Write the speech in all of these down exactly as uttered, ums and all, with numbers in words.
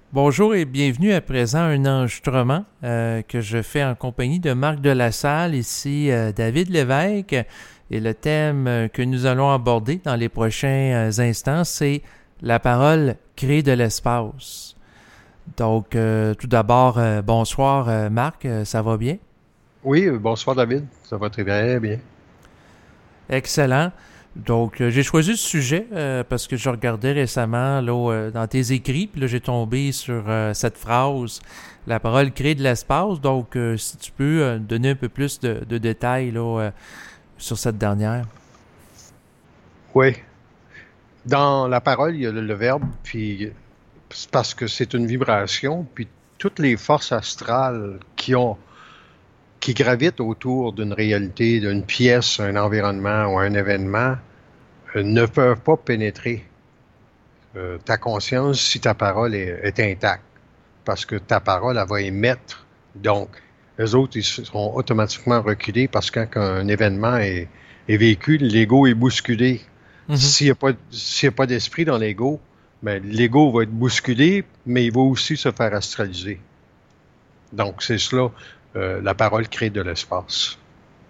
Bonjour et bienvenue à présent à un enregistrement euh, que je fais en compagnie de Marc Delassalle, ici euh, David Lévesque. Et le thème euh, que nous allons aborder dans les prochains euh, instants, c'est la parole crée de l'espace. Donc, euh, tout d'abord, euh, bonsoir euh, Marc, euh, ça va bien? Oui, euh, bonsoir David, ça va très bien, bien. Excellent. Donc, euh, j'ai choisi ce sujet euh, parce que je regardais récemment là, euh, dans tes écrits, puis là, j'ai tombé sur euh, cette phrase, la parole crée de l'espace. Donc, euh, si tu peux euh, donner un peu plus de, de détails là, euh, sur cette dernière. Oui, dans la parole, il y a le, le verbe, puis c'est parce que c'est une vibration, puis toutes les forces astrales qui ont, qui gravitent autour d'une réalité, d'une pièce, un environnement ou un événement, euh, ne peuvent pas pénétrer euh, ta conscience si ta parole est, est intacte, parce que ta parole, elle va émettre. Donc, les autres, ils seront automatiquement reculés parce que quand un événement est, est vécu, l'ego est bousculé. Mhm. S'il n'y a pas, s'il y a pas d'esprit dans l'ego, ben, l'ego va être bousculé, mais il va aussi se faire astraliser. Donc, c'est cela, euh, la parole crée de l'espace.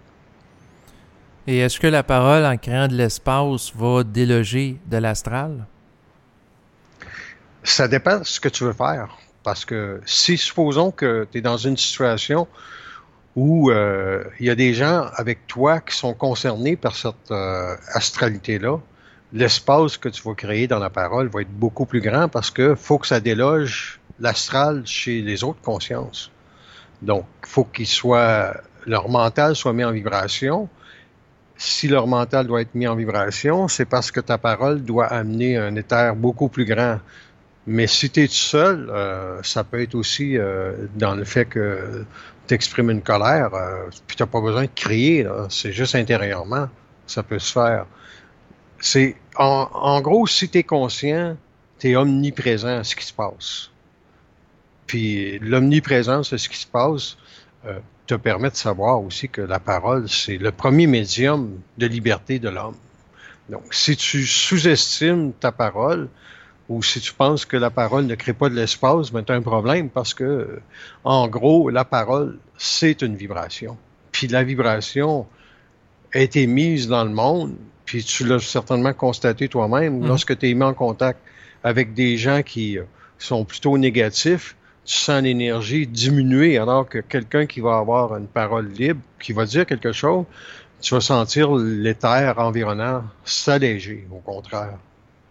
Et est-ce que la parole, en créant de l'espace, va déloger de l'astral? Ça dépend de ce que tu veux faire. Parce que si, supposons que tu es dans une situation où euh, il y a des gens avec toi qui sont concernés par cette euh, astralité-là, l'espace que tu vas créer dans la parole va être beaucoup plus grand parce que faut que ça déloge l'astral chez les autres consciences. Donc, il faut qu'ils soient, leur mental soit mis en vibration. Si leur mental doit être mis en vibration, c'est parce que ta parole doit amener un éther beaucoup plus grand. Mais si tu es tout seul, euh, ça peut être aussi euh, dans le fait que tu exprimes une colère, euh, puis tu n'as pas besoin de crier, là. C'est juste intérieurement, ça peut se faire. C'est en, en gros, si tu es conscient, tu es omniprésent à ce qui se passe. Puis l'omniprésence de ce qui se passe euh, te permet de savoir aussi que la parole, c'est le premier médium de liberté de l'homme. Donc, si tu sous-estimes ta parole, ou si tu penses que la parole ne crée pas de l'espace, ben tu as un problème parce que, en gros, la parole, c'est une vibration. Puis la vibration a été mise dans le monde, puis tu l'as certainement constaté toi-même, Mhm. lorsque tu es mis en contact avec des gens qui euh, sont plutôt négatifs, tu sens l'énergie diminuer, alors que quelqu'un qui va avoir une parole libre, qui va dire quelque chose, tu vas sentir l'éther environnant s'alléger, au contraire.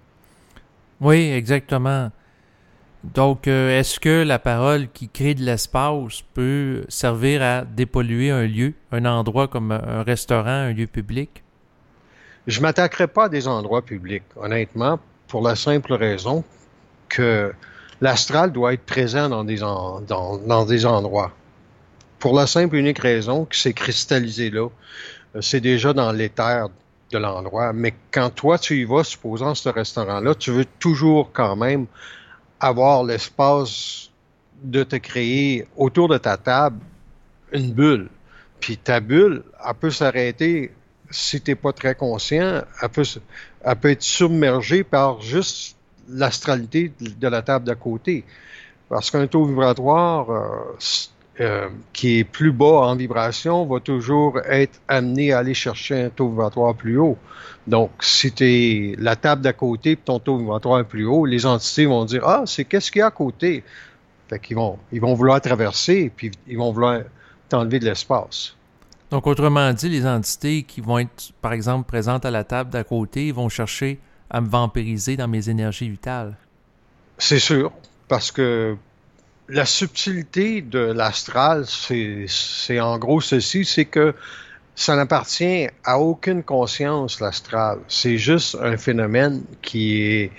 Oui, exactement. Donc, euh, est-ce que la parole qui crée de l'espace peut servir à dépolluer un lieu, un endroit comme un restaurant, un lieu public? Je m'attaquerai pas à des endroits publics, honnêtement, pour la simple raison que l'astral doit être présent dans des, en- dans, dans des endroits. Pour la simple et unique raison que c'est cristallisé là. Euh, C'est déjà dans l'éther de l'endroit. Mais quand toi, tu y vas, supposons ce restaurant-là, tu veux toujours quand même avoir l'espace de te créer autour de ta table une bulle. Puis ta bulle, elle peut s'arrêter si tu n'es pas très conscient. Elle peut, elle peut être submergée par juste l'astralité de la table d'à côté. Parce qu'un taux vibratoire euh, euh, qui est plus bas en vibration va toujours être amené à aller chercher un taux vibratoire plus haut. Donc, si tu es la table d'à côté et ton taux vibratoire est plus haut, les entités vont dire ah, c'est qu'est-ce qu'il y a à côté? Fait qu'ils vont, ils vont vouloir traverser, puis ils vont vouloir t'enlever de l'espace. Donc, autrement dit, les entités qui vont être, par exemple, présentes à la table d'à côté vont chercher à me vampiriser dans mes énergies vitales. C'est sûr, parce que la subtilité de l'astral, c'est, c'est en gros ceci, c'est que ça n'appartient à aucune conscience, l'astral. C'est juste un phénomène qui est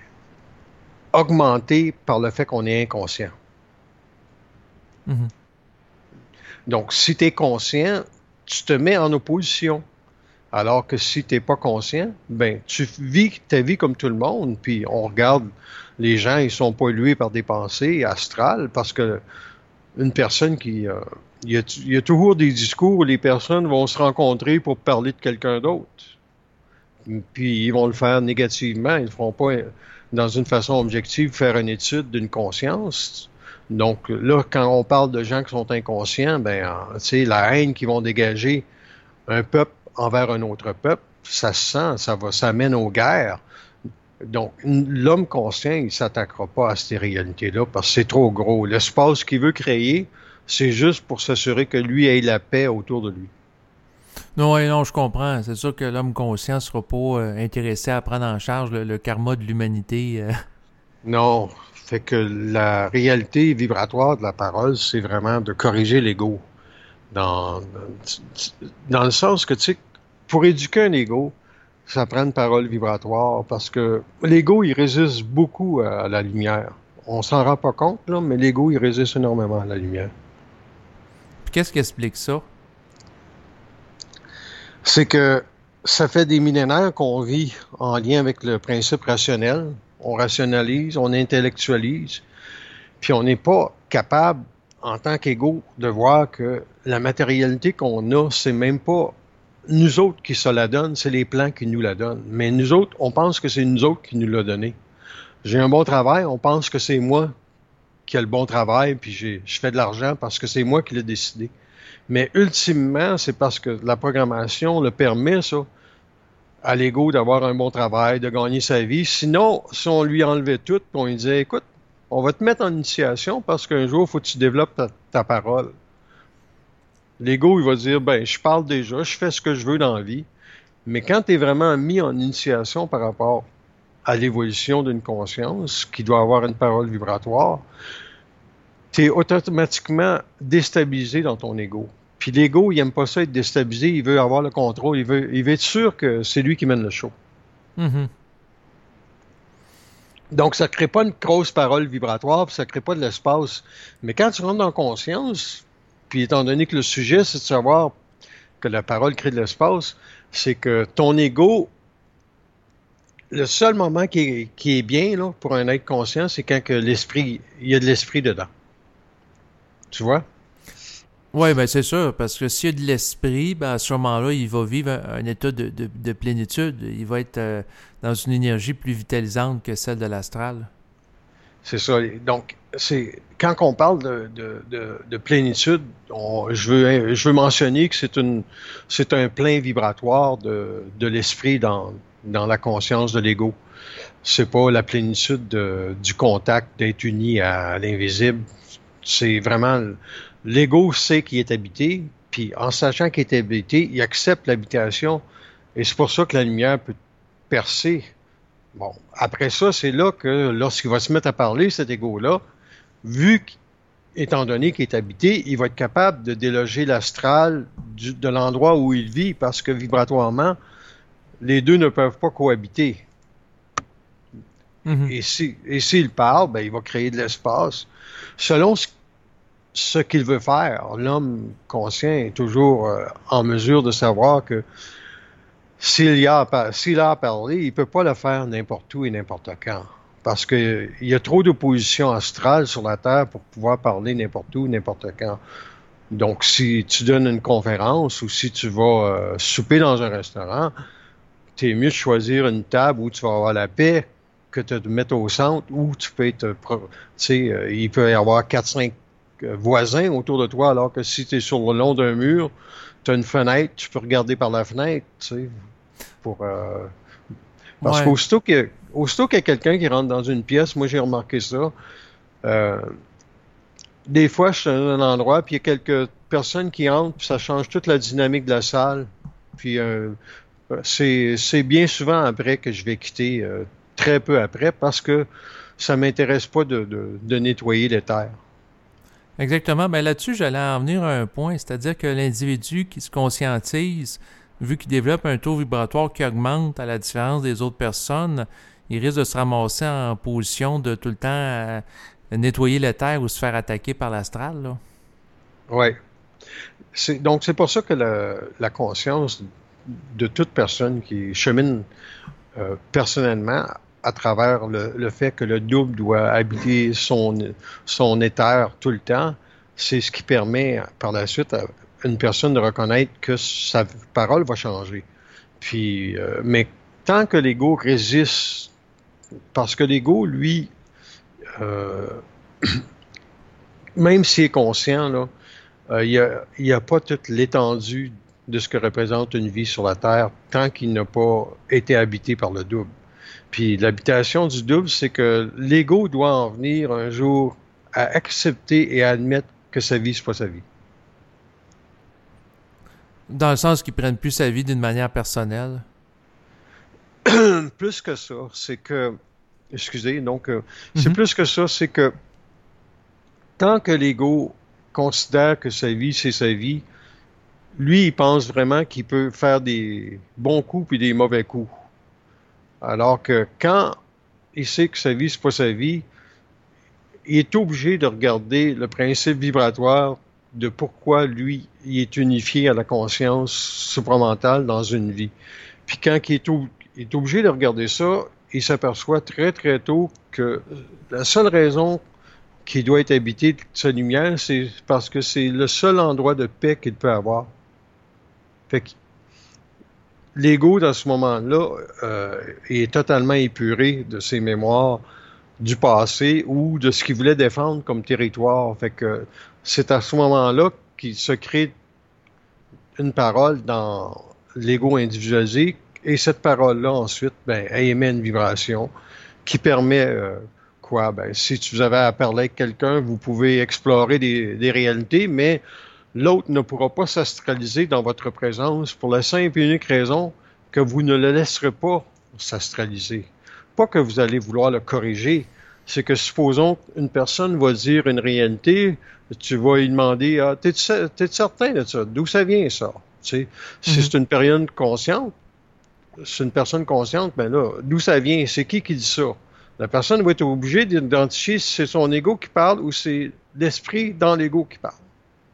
augmenté par le fait qu'on est inconscient. Mhm. Donc, si tu es conscient, tu te mets en opposition. Alors que si tu n'es pas conscient, ben, tu vis ta vie comme tout le monde, puis on regarde les gens, ils sont pollués par des pensées astrales parce que une personne qui... euh, il y a, il y a toujours des discours où les personnes vont se rencontrer pour parler de quelqu'un d'autre. Puis ils vont le faire négativement, ils ne feront pas dans une façon objective, faire une étude d'une conscience. Donc là, quand on parle de gens qui sont inconscients, ben, tu sais, la haine qu'ils vont dégager un peuple envers un autre peuple, ça se sent, ça va, ça mène aux guerres. Donc, l'homme conscient, il s'attaquera pas à ces réalités-là parce que c'est trop gros. L'espace qu'il veut créer, c'est juste pour s'assurer que lui ait la paix autour de lui. Non, ouais, non, je comprends. C'est sûr que l'homme conscient ne sera pas euh, intéressé à prendre en charge le, le karma de l'humanité. Euh. Non. Fait que la réalité vibratoire de la parole, c'est vraiment de corriger l'ego. Dans, dans le sens que, tu sais, pour éduquer un ego, ça prend une parole vibratoire parce que l'ego, il résiste beaucoup à la lumière. On s'en rend pas compte, là, mais l'ego, il résiste énormément à la lumière. Puis qu'est-ce qui explique ça? C'est que ça fait des millénaires qu'on vit en lien avec le principe rationnel. On rationalise, on intellectualise, puis on n'est pas capable, en tant qu'ego, de voir que la matérialité qu'on a, c'est même pas nous autres qui se la donnent, c'est les plans qui nous la donnent. Mais nous autres, on pense que c'est nous autres qui nous l'a donné. J'ai un bon travail, on pense que c'est moi qui ai le bon travail, puis j'ai, je fais de l'argent parce que c'est moi qui l'ai décidé. Mais ultimement, c'est parce que la programmation le permet, ça, à l'ego d'avoir un bon travail, de gagner sa vie. Sinon, si on lui enlevait tout, puis on lui disait, écoute, on va te mettre en initiation parce qu'un jour, il faut que tu développes ta, ta parole. L'ego, il va dire, ben, je parle déjà, je fais ce que je veux dans la vie. Mais quand tu es vraiment mis en initiation par rapport à l'évolution d'une conscience qui doit avoir une parole vibratoire, tu es automatiquement déstabilisé dans ton ego. Puis l'ego, il aime pas ça être déstabilisé, il veut avoir le contrôle, il veut, il veut être sûr que c'est lui qui mène le show. Mm-hmm. Donc, ça crée pas une grosse parole vibratoire, puis ça crée pas de l'espace. Mais quand tu rentres dans la conscience, puis étant donné que le sujet, c'est de savoir que la parole crée de l'espace, c'est que ton ego, le seul moment qui est, qui est bien là, pour un être conscient, c'est quand que l'esprit, il y a de l'esprit dedans. Tu vois? Oui, ben c'est sûr, parce que s'il y a de l'esprit, ben à ce moment-là, il va vivre un, un état de, de, de plénitude. Il va être euh, dans une énergie plus vitalisante que celle de l'astral. C'est ça. Donc, c'est quand on parle de, de, de, de plénitude, on, je, veux, je veux mentionner que c'est, une, c'est un plein vibratoire de, de l'esprit dans, dans la conscience de l'ego. C'est pas la plénitude de, du contact, d'être uni à, à l'invisible. C'est vraiment... L'ego sait qu'il est habité, puis en sachant qu'il est habité, il accepte l'habitation. Et c'est pour ça que la lumière peut percer. Bon, après ça, c'est là que lorsqu'il va se mettre à parler, cet ego-là, vu qu'étant donné qu'il est habité, il va être capable de déloger l'astral du, de l'endroit où il vit, parce que vibratoirement, les deux ne peuvent pas cohabiter. Mm-hmm. Et si, et s'il parle, ben, il va créer de l'espace. Selon ce ce qu'il veut faire. L'homme conscient est toujours euh, en mesure de savoir que s'il y a, s'il a à parler, il ne peut pas le faire n'importe où et n'importe quand. Parce qu'il y a trop d'opposition astrale sur la Terre pour pouvoir parler n'importe où, n'importe quand. Donc, si tu donnes une conférence ou si tu vas euh, souper dans un restaurant, t'es mieux de choisir une table où tu vas avoir la paix que de te mettre au centre où tu peux être... Tu sais, euh, il peut y avoir quatre cinq voisins autour de toi, alors que si tu es sur le long d'un mur, tu as une fenêtre, tu peux regarder par la fenêtre, tu sais, pour... Euh... Parce ouais. qu'aussitôt qu'il aussitôt qu'il y a quelqu'un qui rentre dans une pièce, moi j'ai remarqué ça, euh... des fois je suis dans un endroit, puis il y a quelques personnes qui entrent, puis ça change toute la dynamique de la salle, puis euh... c'est, c'est bien souvent après que je vais quitter, euh, très peu après, parce que ça m'intéresse pas de, de, de nettoyer les terres. Exactement. Ben là-dessus, j'allais en venir à un point, c'est-à-dire que l'individu qui se conscientise, vu qu'il développe un taux vibratoire qui augmente à la différence des autres personnes, il risque de se ramasser en position de tout le temps euh, nettoyer la terre ou se faire attaquer par l'astral. Oui. C'est, donc, c'est pour ça que la, la conscience de toute personne qui chemine euh, personnellement à travers le, le fait que le double doit habiter son, son éther tout le temps, c'est ce qui permet par la suite à une personne de reconnaître que sa parole va changer. Puis, euh, mais tant que l'ego résiste Parce que l'ego, lui, euh, même s'il est conscient, là, euh, il n'y a, a pas toute l'étendue de ce que représente une vie sur la Terre tant qu'il n'a pas été habité par le double. Puis l'habitation du double, c'est que l'ego doit en venir un jour à accepter et à admettre que sa vie, c'est pas sa vie. Dans le sens qu'ils prennent plus sa vie d'une manière personnelle. Plus que ça, c'est que... Excusez, donc, euh, c'est Mm-hmm. plus que ça, c'est que tant que l'ego considère que sa vie, c'est sa vie, lui, il pense vraiment qu'il peut faire des bons coups puis des mauvais coups. Alors que quand il sait que sa vie, c'est pas sa vie, il est obligé de regarder le principe vibratoire de pourquoi lui, il est unifié à la conscience supramentale dans une vie. Puis quand il est, ob- il est obligé de regarder ça, il s'aperçoit très très tôt que la seule raison qu'il doit être habité de sa lumière, c'est parce que c'est le seul endroit de paix qu'il peut avoir. Fait que l'ego, dans ce moment-là, euh, est totalement épuré de ses mémoires du passé ou de ce qu'il voulait défendre comme territoire. Fait que c'est à ce moment-là qu'il se crée une parole dans l'ego individualisé et cette parole-là, ensuite, ben, elle émet une vibration qui permet euh, quoi? Ben, si vous avez à parler avec quelqu'un, vous pouvez explorer des, des réalités, mais l'autre ne pourra pas s'astraliser dans votre présence pour la simple et unique raison que vous ne le laisserez pas s'astraliser. Pas que vous allez vouloir le corriger, c'est que supposons qu'une personne va dire une réalité, tu vas lui demander ah, « T'es-tu, t'es-tu certain de ça? D'où ça vient ça? » Tu sais, si Mm-hmm. c'est une personne consciente, c'est une personne consciente, ben là, d'où ça vient? C'est qui qui dit ça? La personne va être obligée d'identifier si c'est son ego qui parle ou c'est l'esprit dans l'ego qui parle.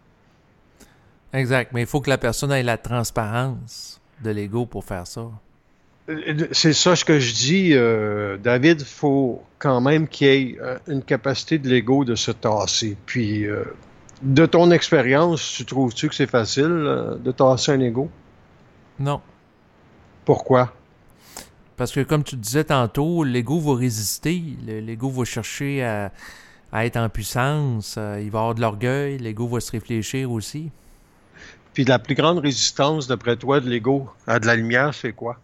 Exact. Mais il faut que la personne ait la transparence de l'ego pour faire ça. C'est ça ce que je dis, euh, David, il faut quand même qu'il y ait euh, une capacité de l'ego de se tasser. Puis, euh, de ton expérience, tu trouves-tu que c'est facile euh, de tasser un ego? Non. Pourquoi? Parce que comme tu disais tantôt, l'ego va résister. Le- L'ego va chercher à, à être en puissance. Euh, il va avoir de l'orgueil. L'ego va se réfléchir aussi. Puis la plus grande résistance, d'après toi, de l'ego à de la lumière, c'est quoi?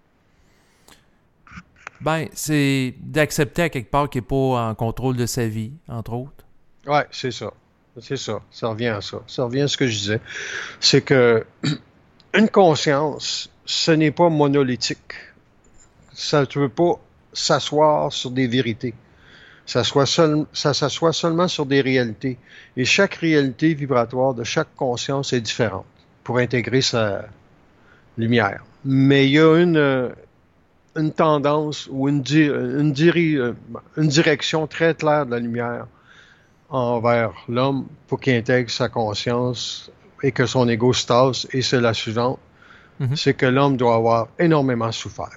Ben, c'est d'accepter à quelque part qu'il n'est pas en contrôle de sa vie, entre autres. Ouais, c'est ça. C'est ça. Ça revient à ça. Ça revient à ce que je disais. C'est que une conscience, ce n'est pas monolithique. Ça ne veut pas s'asseoir sur des vérités. Ça, soit seul, ça s'assoit seulement sur des réalités. Et chaque réalité vibratoire de chaque conscience est différente pour intégrer sa lumière. Mais il y a une, une tendance ou une, di- une, diri- une direction très claire de la lumière envers l'homme pour qu'il intègre sa conscience et que son ego se tasse. Et c'est la suivante, Mhm. c'est que l'homme doit avoir énormément souffert.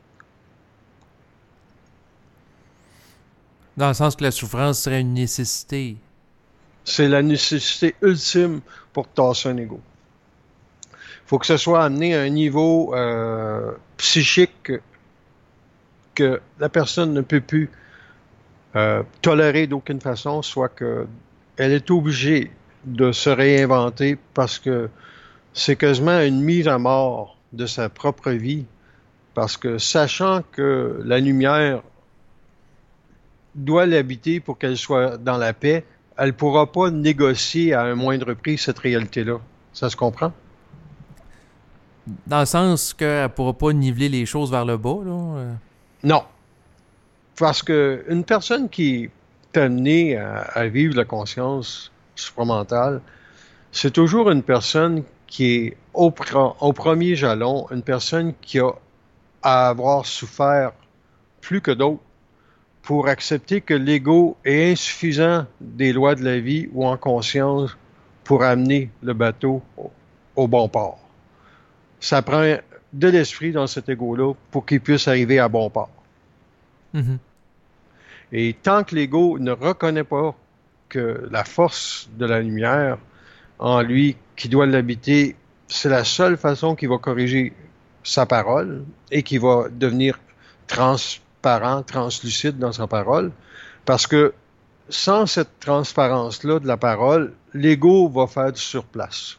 Dans le sens que la souffrance serait une nécessité. C'est la nécessité ultime pour tasser un ego. Il faut que ce soit amené à un niveau euh, psychique que la personne ne peut plus euh, tolérer d'aucune façon, soit qu'elle est obligée de se réinventer parce que c'est quasiment une mise à mort de sa propre vie, parce que sachant que la lumière doit l'habiter pour qu'elle soit dans la paix, elle ne pourra pas négocier à un moindre prix cette réalité-là. Ça se comprend? Dans le sens qu'elle ne pourra pas niveler les choses vers le bas, là. euh. Non. Parce que une personne qui est amenée à, à vivre la conscience supramentale, c'est toujours une personne qui est au, pre- au premier jalon, une personne qui a à avoir souffert plus que d'autres pour accepter que l'ego est insuffisant des lois de la vie ou en conscience pour amener le bateau au, au bon port. Ça prend de l'esprit dans cet ego-là pour qu'il puisse arriver à bon port. Mhm. Et tant que l'ego ne reconnaît pas que la force de la lumière en lui, qui doit l'habiter, c'est la seule façon qu'il va corriger sa parole et qui va devenir trans, transparent, translucide dans sa parole, parce que sans cette transparence-là de la parole, l'ego va faire du surplace.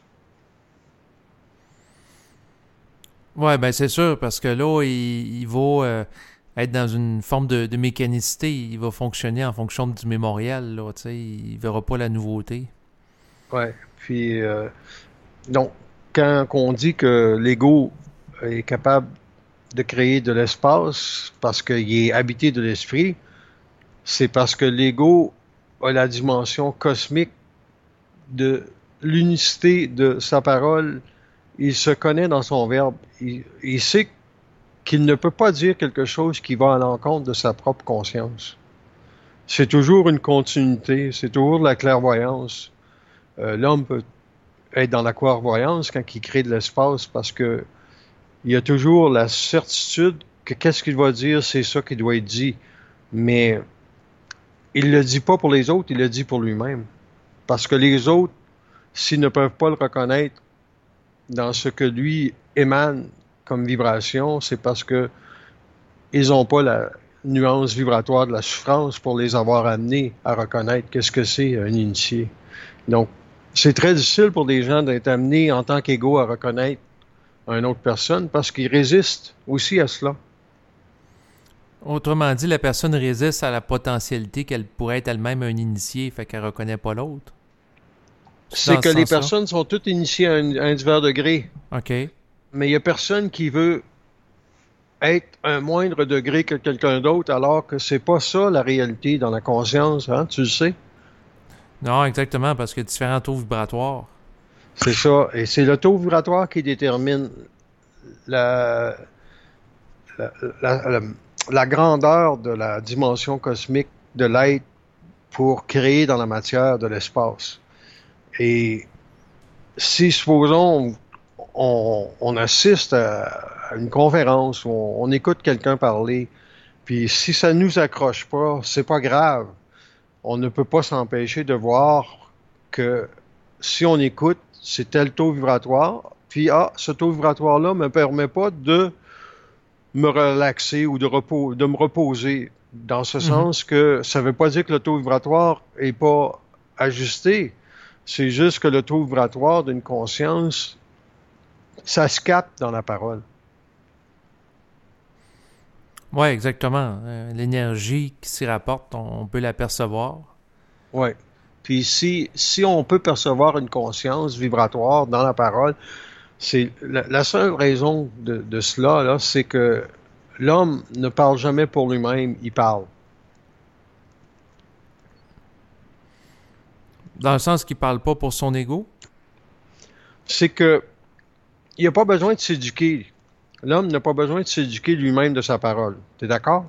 Oui, ben c'est sûr, parce que là, il, il va euh, être dans une forme de, de mécanicité. Il va fonctionner en fonction du mémorial, là, tu sais, il ne verra pas la nouveauté. Oui, puis euh, donc, quand on dit que l'ego est capable de créer de l'espace parce qu'il est habité de l'esprit, c'est parce que l'ego a la dimension cosmique de l'unicité de sa parole. Il se connaît dans son verbe. Il, il sait qu'il ne peut pas dire quelque chose qui va à l'encontre de sa propre conscience. C'est toujours une continuité, c'est toujours de la clairvoyance. Euh, l'homme peut être dans la clairvoyance quand il crée de l'espace parce que il y a toujours la certitude que qu'est-ce qu'il va dire, c'est ça qui doit être dit. Mais il le dit pas pour les autres, il le dit pour lui-même. Parce que les autres, s'ils ne peuvent pas le reconnaître dans ce que lui émane comme vibration, c'est parce que ils n'ont pas la nuance vibratoire de la souffrance pour les avoir amenés à reconnaître qu'est-ce que c'est un initié. Donc, c'est très difficile pour des gens d'être amenés en tant qu'égaux à reconnaître une autre personne parce qu'ils résistent aussi à cela. Autrement dit, la personne résiste à la potentialité qu'elle pourrait être elle-même un initié, fait qu'elle ne reconnaît pas l'autre. C'est, c'est que les personnes sont toutes initiées à un, à un divers degré. OK. Mais il n'y a personne qui veut être un moindre degré que quelqu'un d'autre alors que c'est pas ça la réalité dans la conscience, hein, tu le sais? Non, exactement, parce qu'il y a différents taux vibratoires. C'est ça. Et c'est le taux vibratoire qui détermine la, la, la, la, la grandeur de la dimension cosmique de l'être pour créer dans la matière de l'espace. Et si, supposons, on, on assiste à une conférence où on, on écoute quelqu'un parler, puis si ça nous accroche pas, c'est pas grave. On ne peut pas s'empêcher de voir que si on écoute, c'est tel taux vibratoire, puis ah, ce taux vibratoire-là me permet pas de me relaxer ou de, repos, de me reposer, dans ce mm-hmm. sens que ça veut pas dire que le taux vibratoire est pas ajusté, c'est juste que le taux vibratoire d'une conscience, ça se capte dans la parole. Oui, exactement. Euh, l'énergie qui s'y rapporte, on, on peut l'apercevoir. Oui. Puis si, si on peut percevoir une conscience vibratoire dans la parole, c'est la, la seule raison de, de cela, là, c'est que l'homme ne parle jamais pour lui-même, il parle. Dans le sens qu'il ne parle pas pour son ego? C'est que il n'a pas besoin de s'éduquer. L'homme n'a pas besoin de s'éduquer lui-même de sa parole. Tu es d'accord?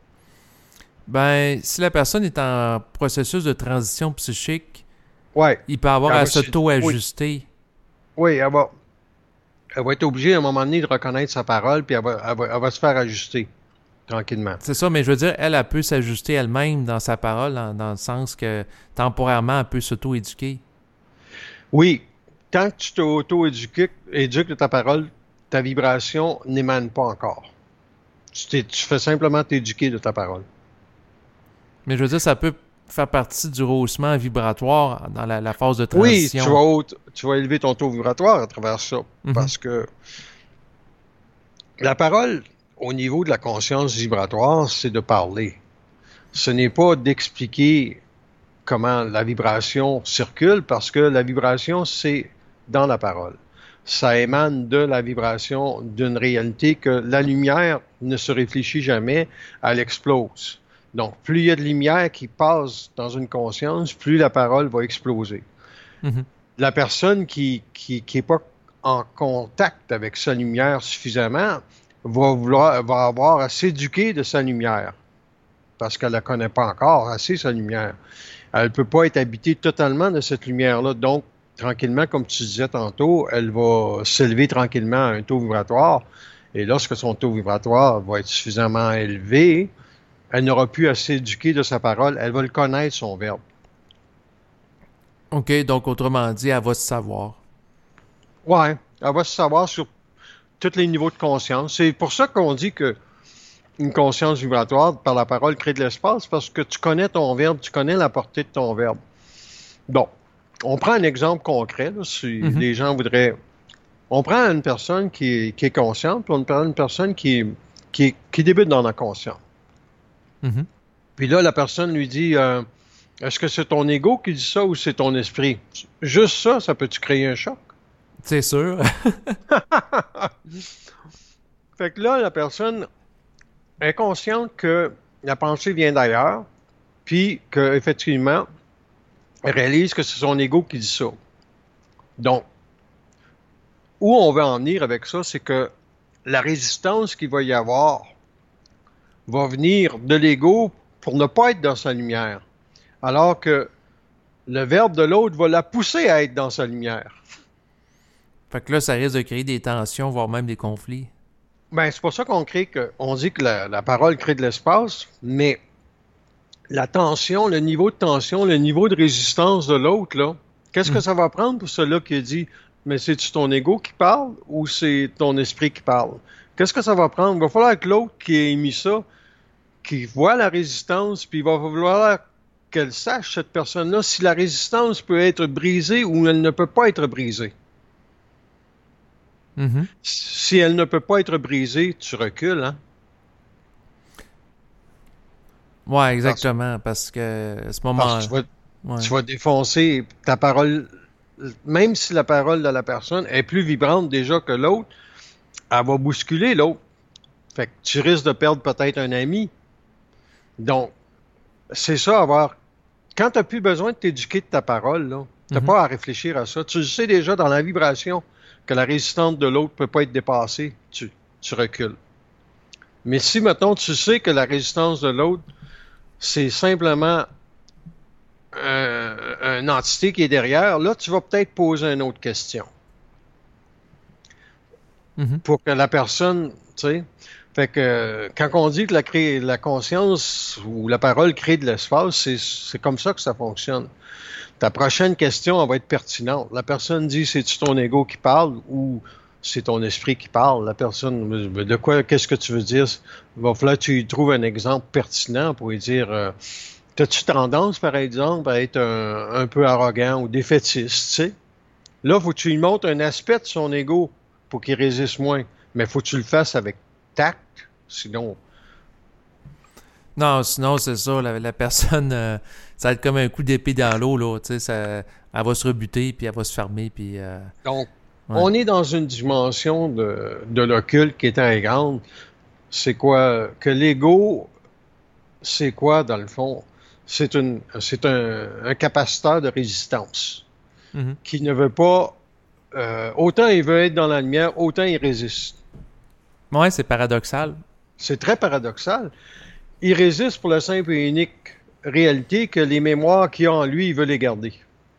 Ben, si la personne est en processus de transition psychique, ouais. il peut avoir à s'auto-ajuster. Oui, oui elle, va, elle va être obligée à un moment donné de reconnaître sa parole, puis elle va, elle va, elle va se faire ajuster tranquillement. C'est ça, mais je veux dire, elle, elle peut s'ajuster elle-même dans sa parole, dans, dans le sens que temporairement, elle peut s'auto-éduquer. Oui, tant que tu t'auto-éduques éduques de ta parole, ta vibration n'émane pas encore. Tu, tu fais simplement t'éduquer de ta parole. Mais je veux dire, ça peut faire partie du rehaussement vibratoire dans la, la phase de transition. Oui, tu vas, haut, tu vas élever ton taux vibratoire à travers ça. Mm-hmm. Parce que la parole, au niveau de la conscience vibratoire, c'est de parler. Ce n'est pas d'expliquer comment la vibration circule, parce que la vibration, c'est dans la parole. Ça émane de la vibration d'une réalité que la lumière ne se réfléchit jamais, elle explose. Donc, plus il y a de lumière qui passe dans une conscience, plus la parole va exploser. Mm-hmm. La personne qui qui qui est pas en contact avec sa lumière suffisamment va vouloir va avoir à s'éduquer de sa lumière parce qu'elle la connaît pas encore assez sa lumière. Elle peut pas être habitée totalement de cette lumière-là. Donc, tranquillement, comme tu disais tantôt, elle va s'élever tranquillement à un taux vibratoire. Et lorsque son taux vibratoire va être suffisamment élevé, elle n'aura plus à s'éduquer de sa parole, elle va le connaître, son verbe. OK, donc autrement dit, elle va se savoir. Ouais, elle va se savoir sur tous les niveaux de conscience. C'est pour ça qu'on dit que une conscience vibratoire par la parole crée de l'espace parce que tu connais ton verbe, tu connais la portée de ton verbe. Bon, on prend un exemple concret, là, si Mhm. les gens voudraient... On prend une personne qui est, qui est consciente, puis on prend une personne qui, qui, qui débute dans la conscience. Mhm. Puis là, la personne lui dit, euh, est-ce que c'est ton ego qui dit ça ou c'est ton esprit? Juste ça, ça peut-tu créer un choc? C'est sûr. Fait que là, la personne est consciente que la pensée vient d'ailleurs, puis qu'effectivement, elle réalise que c'est son ego qui dit ça. Donc, où on veut en venir avec ça, c'est que la résistance qu'il va y avoir va venir de l'ego pour ne pas être dans sa lumière, alors que le verbe de l'autre va la pousser à être dans sa lumière. Fait que là, ça risque de créer des tensions, voire même des conflits. Ben, c'est pour ça qu'on crée que, on dit que la, la parole crée de l'espace, mais la tension, le niveau de tension, le niveau de résistance de l'autre, là, qu'est-ce que Mm. ça va prendre pour celui-là qui dit, mais c'est-tu ton ego qui parle ou c'est ton esprit qui parle? Qu'est-ce que ça va prendre? Il va falloir que l'autre qui a émis ça, qui voit la résistance, puis il va falloir qu'elle sache, cette personne-là, si la résistance peut être brisée ou elle ne peut pas être brisée. Mhm. Si elle ne peut pas être brisée, tu recules, hein? Ouais, Parce, exactement. Parce que à ce parce moment. que tu vas, Ouais. tu vas défoncer ta parole, même si la parole de la personne est plus vibrante déjà que l'autre, elle va bousculer l'autre. Fait que tu risques de perdre peut-être un ami. Donc, c'est ça, avoir... Quand tu n'as plus besoin de t'éduquer de ta parole, là, tu n'as Mhm. pas à réfléchir à ça. Tu le sais déjà dans la vibration que la résistance de l'autre ne peut pas être dépassée, tu, tu recules. Mais si, mettons, tu sais que la résistance de l'autre, c'est simplement euh, une entité qui est derrière, là, tu vas peut-être poser une autre question Mhm. pour que la personne, tu sais, fait que quand on dit que la, cré... la conscience ou la parole crée de l'espace, c'est, c'est comme ça que ça fonctionne. Ta prochaine question, elle va être pertinente. La personne dit, c'est-tu ton ego qui parle ou c'est ton esprit qui parle? La personne, de quoi, qu'est-ce que tu veux dire? Il va falloir que tu trouves un exemple pertinent pour lui dire, euh, as-tu tendance, par exemple, à être un, un peu arrogant ou défaitiste, tu sais? Là, il faut que tu lui montres un aspect de son ego pour qu'il résiste moins. Mais il faut que tu le fasses avec tact, sinon... Non, sinon, c'est ça. La, la personne, euh, ça va être comme un coup d'épée dans l'eau, là. Tu sais, ça, elle va se rebuter, puis elle va se fermer, puis. Euh, Donc, ouais. on est dans une dimension de, de l'occulte qui est très grande. C'est quoi? Que l'ego, c'est quoi, dans le fond? C'est, une, c'est un, un capaciteur de résistance Mhm. qui ne veut pas... Euh, autant il veut être dans la lumière, autant il résiste. Ouais, c'est paradoxal. C'est très paradoxal. Il résiste pour la simple et unique réalité que les mémoires qu'il a en lui, il veut les garder.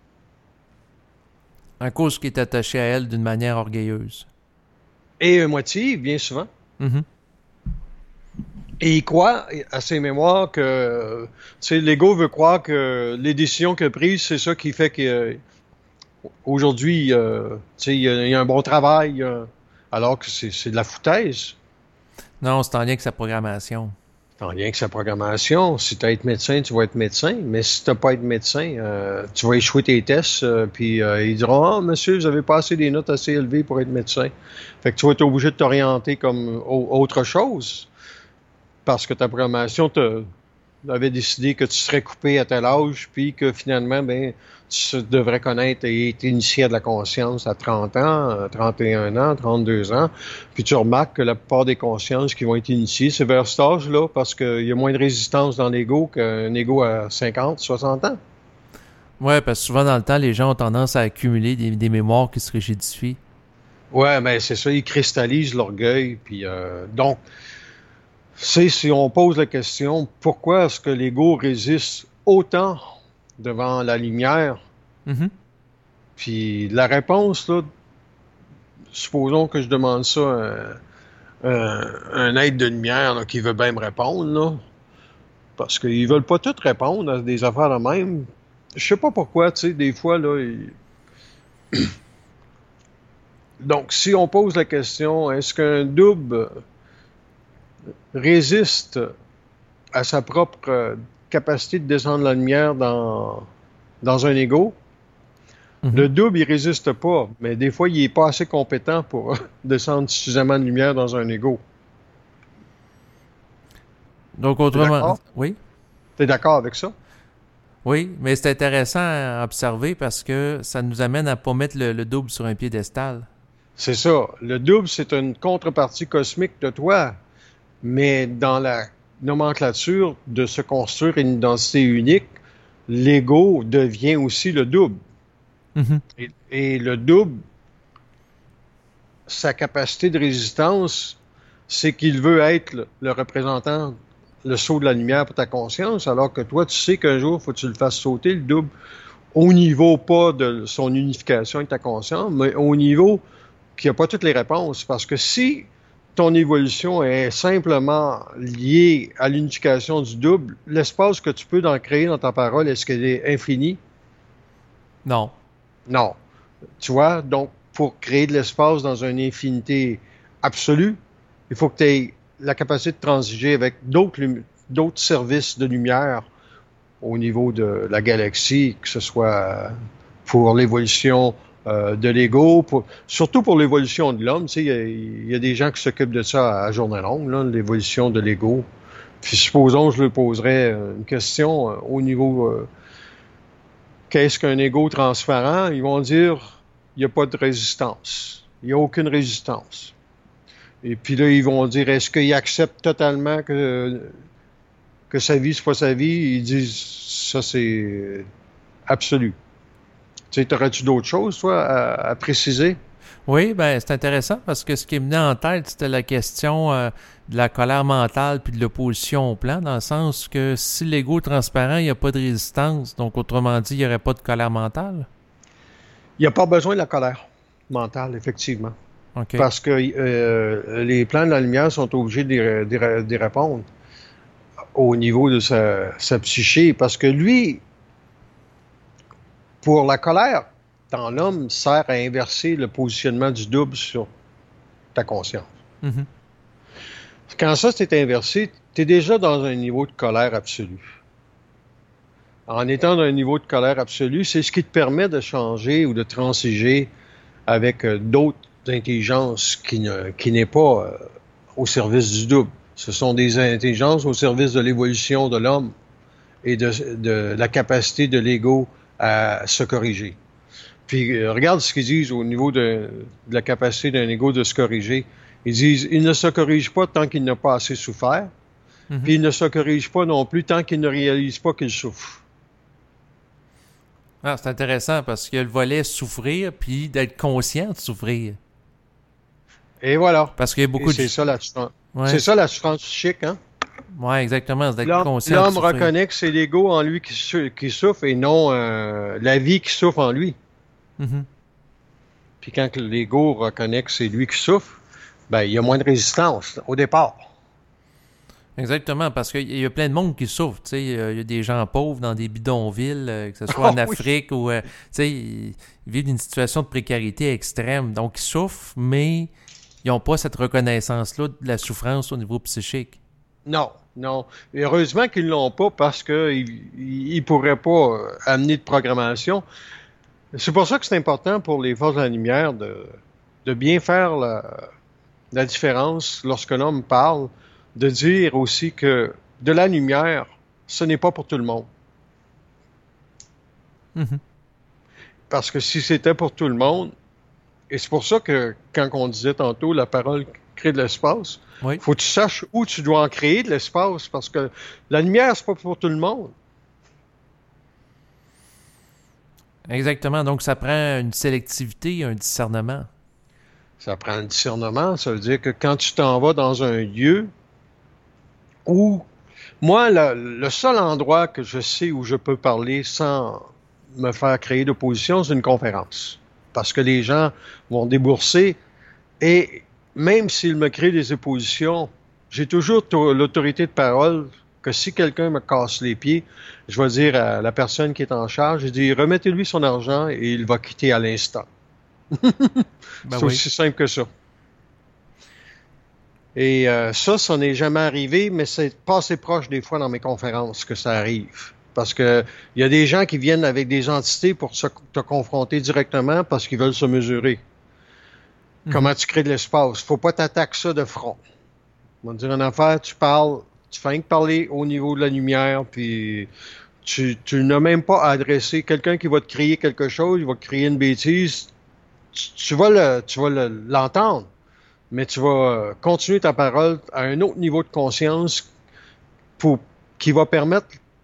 Un cause qui est attaché à elle d'une manière orgueilleuse. Et un motif, bien souvent. Mhm. Et il croit à ses mémoires que, tu sais, l'ego veut croire que les décisions qu'il a prises, c'est ça qui fait qu'aujourd'hui, euh, tu sais, il y, a, il y a un bon travail, euh, alors que c'est, c'est de la foutaise. Non, c'est en lien avec sa programmation. C'est en lien avec sa programmation. Si tu as être médecin, tu vas être médecin. Mais si tu n'as pas être médecin, euh, tu vas échouer tes tests. Euh, puis euh, ils diront, ah, monsieur, vous avez pas assez des notes assez élevées pour être médecin. Fait que tu vas être obligé de t'orienter comme autre chose. Parce que ta programmation te, avait décidé que tu serais coupé à tel âge, puis que finalement, ben, tu devrais connaître et être initié à de la conscience à trente ans, trente et un ans, trente-deux ans. Puis tu remarques que la plupart des consciences qui vont être initiées, c'est vers cet âge-là, parce qu'il y a moins de résistance dans l'ego qu'un ego à cinquante, soixante ans. Ouais, parce que souvent dans le temps, les gens ont tendance à accumuler des, des mémoires qui se rigidifient. Ouais, mais c'est ça, ils cristallisent l'orgueil, puis euh, donc, c'est si on pose la question, pourquoi est-ce que l'ego résiste autant devant la lumière? Mhm. Puis la réponse, là, supposons que je demande ça à un, un être de lumière là, qui veut bien me répondre, là, parce qu'ils veulent pas tous répondre à des affaires de même. Je sais pas pourquoi, tu sais, des fois, là... ils... Donc, si on pose la question, est-ce qu'un double résiste à sa propre capacité de descendre la lumière dans, dans un égo. Mm-hmm. Le double, il résiste pas, mais des fois, il est pas assez compétent pour descendre suffisamment de lumière dans un égo. Donc, autrement... Oui? Tu es d'accord avec ça? Oui, mais c'est intéressant à observer parce que ça nous amène à ne pas mettre le, le double sur un piédestal. C'est ça. Le double, c'est une contrepartie cosmique de toi, mais dans la nomenclature de se construire une identité unique, l'ego devient aussi le double. Mm-hmm. Et, et le double, sa capacité de résistance, c'est qu'il veut être le, le représentant, le saut de la lumière pour ta conscience, alors que toi, tu sais qu'un jour, il faut que tu le fasses sauter, le double, au niveau pas de son unification avec ta conscience, mais au niveau qu'il n'y a pas toutes les réponses. Parce que si ton évolution est simplement liée à l'unification du double, l'espace que tu peux en créer dans ta parole, est-ce qu'elle est infinie? Non. Non. Tu vois, donc, pour créer de l'espace dans une infinité absolue, il faut que tu aies la capacité de transiger avec d'autres, d'autres services de lumière au niveau de la galaxie, que ce soit pour l'évolution euh, de l'ego, pour, surtout pour l'évolution de l'homme. Tu sais, il y a, il y a des gens qui s'occupent de ça à journée longue, là, l'évolution de l'ego. Puis supposons, je lui poserais une question euh, au niveau euh, qu'est-ce qu'un ego transparent? Ils vont dire il n'y a pas de résistance. Il n'y a aucune résistance. Et puis là, ils vont dire, est-ce qu'ils acceptent totalement que, que sa vie, c'est pas sa vie? Ils disent, ça, c'est absolu. Tu sais, t'aurais-tu d'autres choses, toi, à, à préciser? Oui, ben c'est intéressant parce que ce qui me venait en tête, c'était la question euh, de la colère mentale puis de l'opposition au plan, dans le sens que si l'ego est transparent, il n'y a pas de résistance. Donc, autrement dit, il n'y aurait pas de colère mentale? Il n'y a pas besoin de la colère mentale, effectivement. Okay. Parce que euh, les plans de la lumière sont obligés d'y, d'y, d'y répondre au niveau de sa, sa psyché. Parce que lui, pour la colère, dans l'homme, sert à inverser le positionnement du double sur ta conscience. Mm-hmm. Quand ça c'est inversé, tu es déjà dans un niveau de colère absolue. En étant dans un niveau de colère absolue, c'est ce qui te permet de changer ou de transiger avec euh, d'autres intelligences qui, ne, qui n'est pas euh, au service du double. Ce sont des intelligences au service de l'évolution de l'homme et de, de la capacité de l'ego à se corriger. Puis euh, regarde ce qu'ils disent au niveau de, de la capacité d'un ego de se corriger. Ils disent, il ne se corrige pas tant qu'il n'a pas assez souffert, mm-hmm. puis il ne se corrige pas non plus tant qu'il ne réalise pas qu'il souffre. Ah, c'est intéressant parce qu'il y a le volet souffrir puis d'être conscient de souffrir. Et voilà. Parce qu'il y a beaucoup Et c'est de... ça la souffrance. Ouais. C'est ça la souffrance psychique, hein? Oui, exactement. C'est d'être l'homme, conscient l'homme de souffrir. Reconnaît que c'est l'ego en lui qui, qui souffre et non euh, la vie qui souffre en lui. Mm-hmm. Puis quand l'ego reconnaît que c'est lui qui souffre, ben il y a moins de résistance au départ. Exactement, parce qu'il y a plein de monde qui souffre. Tu sais, il y a des gens pauvres dans des bidonvilles, euh, que ce soit oh, en Afrique oui. ou... Euh, tu sais, ils vivent une situation de précarité extrême. Donc, ils souffrent, mais ils n'ont pas cette reconnaissance-là de la souffrance au niveau psychique. Non, non. Et heureusement qu'ils ne l'ont pas parce qu'ils ne pourraient pas amener de programmation. C'est pour ça que c'est important pour les forces de la lumière de, de bien faire la, la différence lorsque l'homme parle, de dire aussi que de la lumière, ce n'est pas pour tout le monde. Mm-hmm. Parce que si c'était pour tout le monde, et c'est pour ça que quand on disait tantôt la parole crée de l'espace, oui. Faut que tu saches où tu dois en créer de l'espace, parce que la lumière, c'est pas pour tout le monde. Exactement. Donc, ça prend une sélectivité, un discernement. Ça prend un discernement. Ça veut dire que quand tu t'en vas dans un lieu où... Moi, le, le seul endroit que je sais où je peux parler sans me faire créer d'opposition, c'est une conférence. Parce que les gens vont débourser et même s'ils me créent des oppositions, j'ai toujours t- l'autorité de parole que si quelqu'un me casse les pieds, je vais dire à la personne qui est en charge, je dis remettez-lui son argent et il va quitter à l'instant. Ben c'est oui. Aussi simple que ça. Et euh, ça, ça n'est jamais arrivé, mais c'est pas assez proche des fois dans mes conférences que ça arrive. Parce que il y a des gens qui viennent avec des entités pour se, te confronter directement parce qu'ils veulent se mesurer. Mm-hmm. Comment tu crées de l'espace? Faut pas t'attaquer ça de front. On va dire une affaire, tu parles, tu fais que parler au niveau de la lumière, puis tu, tu n'as même pas à adresser quelqu'un qui va te crier quelque chose, il va te crier une bêtise. Tu, tu vas le, tu vas le, l'entendre. Mais tu vas continuer ta parole à un autre niveau de conscience pour, qui va permettre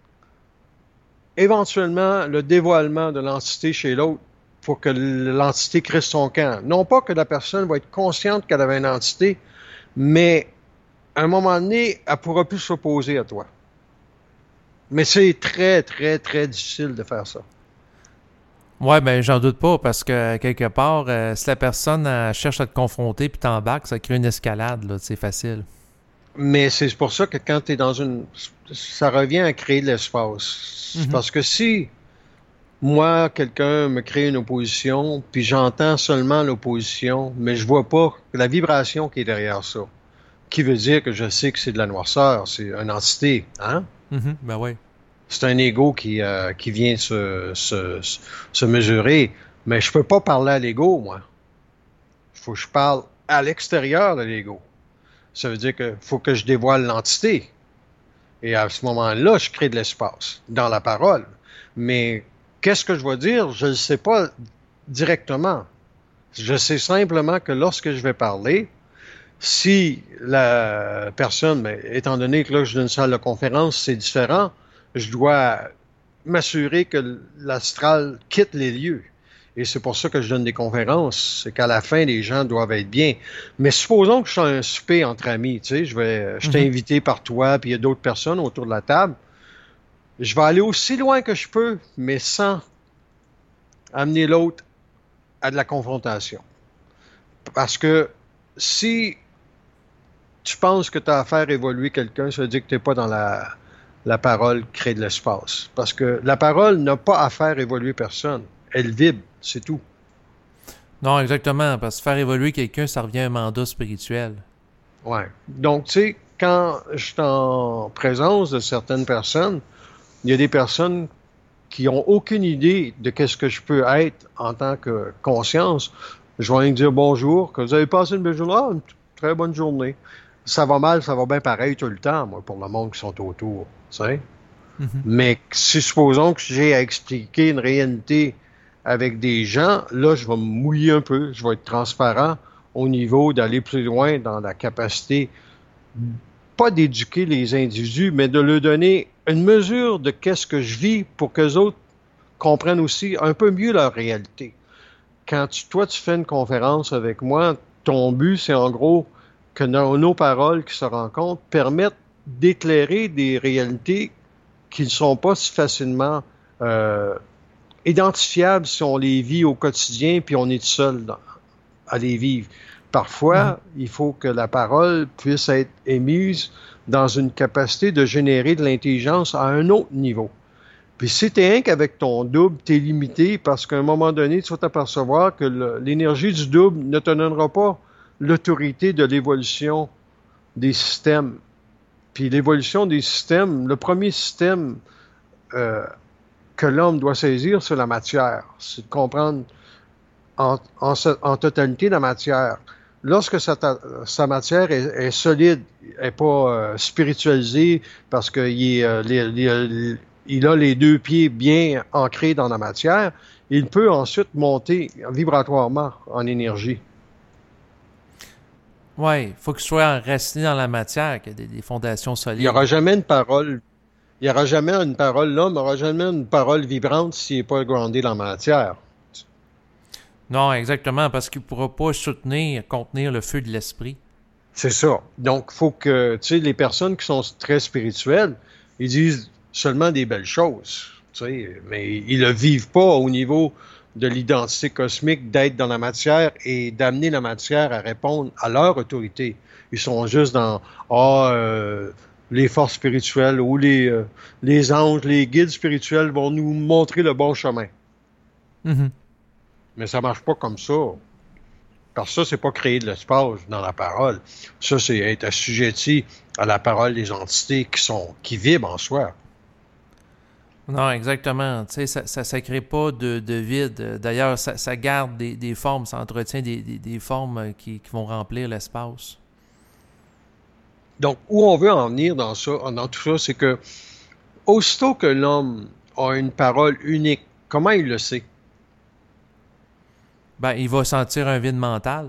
éventuellement le dévoilement de l'entité chez l'autre pour que l'entité crée son camp. Non pas que la personne va être consciente qu'elle avait une entité, mais à un moment donné, elle ne pourra plus s'opposer à toi. Mais c'est très, très, très difficile de faire ça. Ouais, ben j'en doute pas, parce que quelque part, euh, si la personne euh, cherche à te confronter puis t'embarques, ça crée une escalade, là, c'est facile. Mais c'est pour ça que quand tu es dans une... Ça revient à créer de l'espace. Mm-hmm. Parce que si moi, quelqu'un me crée une opposition, puis j'entends seulement l'opposition, mais je vois pas la vibration qui est derrière ça, qui veut dire que je sais que c'est de la noirceur, c'est une entité, hein? Mm-hmm. Ben oui. C'est un ego qui, euh, qui vient se, se, se mesurer. Mais je peux pas parler à l'ego, moi. Il faut que je parle à l'extérieur de l'ego. Ça veut dire qu'il faut que je dévoile l'entité. Et à ce moment-là, je crée de l'espace dans la parole. Mais qu'est-ce que je vais dire? Je ne sais pas directement. Je sais simplement que lorsque je vais parler, si la personne, mais étant donné que là, je suis dans une salle de conférence, c'est différent, je dois m'assurer que l'astral quitte les lieux. Et c'est pour ça que je donne des conférences. C'est qu'à la fin, les gens doivent être bien. Mais supposons que je suis à un souper entre amis, tu sais, je vais, je t'ai mm-hmm. invité par toi, puis il y a d'autres personnes autour de la table. Je vais aller aussi loin que je peux, mais sans amener l'autre à de la confrontation. Parce que si tu penses que tu as à faire évoluer quelqu'un, ça veut dire que tu n'es pas dans la... La parole crée de l'espace. Parce que la parole n'a pas à faire évoluer personne. Elle vibre, c'est tout. Non, exactement. Parce que faire évoluer quelqu'un, ça revient à un mandat spirituel. Oui. Donc, tu sais, quand je suis en présence de certaines personnes, il y a des personnes qui n'ont aucune idée de qu'est-ce que je peux être en tant que conscience. Je vais leur dire bonjour, que vous avez passé une belle journée. Ah, une très bonne journée. Ça va mal, ça va bien pareil tout le temps, moi, pour le monde qui sont autour. Tu sais? Mm-hmm. Mais si supposons que j'ai à expliquer une réalité avec des gens, là, je vais me mouiller un peu, je vais être transparent au niveau d'aller plus loin dans la capacité, pas d'éduquer les individus, mais de leur donner une mesure de qu'est-ce que je vis pour qu'eux autres comprennent aussi un peu mieux leur réalité. Quand tu, toi, tu fais une conférence avec moi, ton but, c'est en gros que nos, nos paroles qui se rencontrent permettent d'éclairer des réalités qui ne sont pas si facilement euh, identifiables si on les vit au quotidien puis on est seul dans, à les vivre. Parfois, mmh. il faut que la parole puisse être émise dans une capacité de générer de l'intelligence à un autre niveau. Puis si tu es rien qu'avec ton double, tu es limité parce qu'à un moment donné, tu vas t'apercevoir que le, l'énergie du double ne te donnera pas l'autorité de l'évolution des systèmes. Puis l'évolution des systèmes, le premier système euh, que l'homme doit saisir, c'est la matière. C'est de comprendre en, en, en totalité la matière. Lorsque sa, sa matière est, est solide, n'est pas euh, spiritualisée, parce qu'il euh, il a les deux pieds bien ancrés dans la matière, il peut ensuite monter vibratoirement en énergie. Oui, il faut qu'il soit enraciné dans la matière, qu'il y ait des, des fondations solides. Il n'y aura jamais une parole, il n'y aura jamais une parole, l'homme n'aura jamais une parole vibrante s'il n'est pas groundé dans la matière. Non, exactement, parce qu'il ne pourra pas soutenir, contenir le feu de l'esprit. C'est ça. Donc, il faut que, tu sais, les personnes qui sont très spirituelles, ils disent seulement des belles choses, tu sais, mais ils ne le vivent pas au niveau de l'identité cosmique, d'être dans la matière et d'amener la matière à répondre à leur autorité. Ils sont juste dans ah, euh, les forces spirituelles ou les, euh, les anges, les guides spirituels vont nous montrer le bon chemin. Mm-hmm. Mais ça marche pas comme ça. Parce que ça, c'est pas créer de l'espace dans la parole. Ça, c'est être assujetti à la parole des entités qui sont qui vibrent en soi. Non, exactement. Tu sais, ça, ça, ça crée pas de, de vide. D'ailleurs, ça, ça garde des, des formes, ça entretient des, des, des formes qui, qui vont remplir l'espace. Donc, où on veut en venir dans ça, dans tout ça, c'est que aussitôt que l'homme a une parole unique, comment il le sait? Ben, il va sentir un vide mental.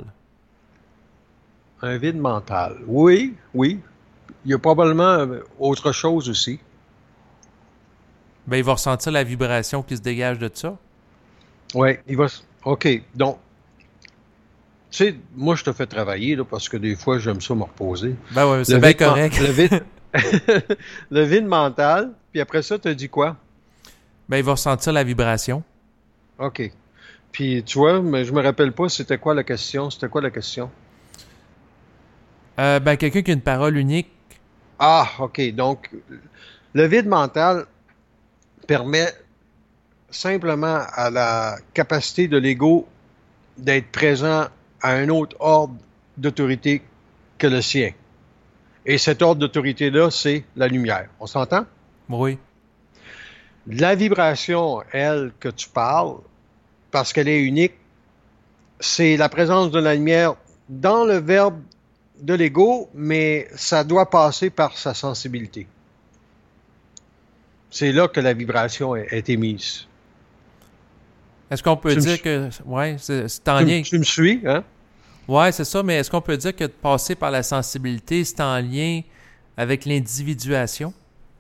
Un vide mental. Oui, oui. Il y a probablement autre chose aussi. Ben, il va ressentir la vibration qui se dégage de ça. Oui, il va... OK, donc, tu sais, moi, je te fais travailler, là, parce que des fois, j'aime ça me reposer. Ben oui, c'est bien correct. Le vide... le vide mental, puis après ça, tu as dit quoi? Ben, il va ressentir la vibration. OK. Puis, tu vois, mais je me rappelle pas, c'était quoi la question? C'était quoi la question? Euh, ben, quelqu'un qui a une parole unique. Ah, OK. Donc, le vide mental permet simplement à la capacité de l'ego d'être présent à un autre ordre d'autorité que le sien. Et cet ordre d'autorité-là, c'est la lumière. On s'entend? Oui. La vibration, elle, que tu parles, parce qu'elle est unique, c'est la présence de la lumière dans le verbe de l'ego, mais ça doit passer par sa sensibilité. C'est là que la vibration est émise. Est-ce qu'on peut tu dire me... que... Ouais, c'est, c'est en tu, lien... Tu me suis, hein? Ouais, c'est ça, mais est-ce qu'on peut dire que de passer par la sensibilité, c'est en lien avec l'individuation?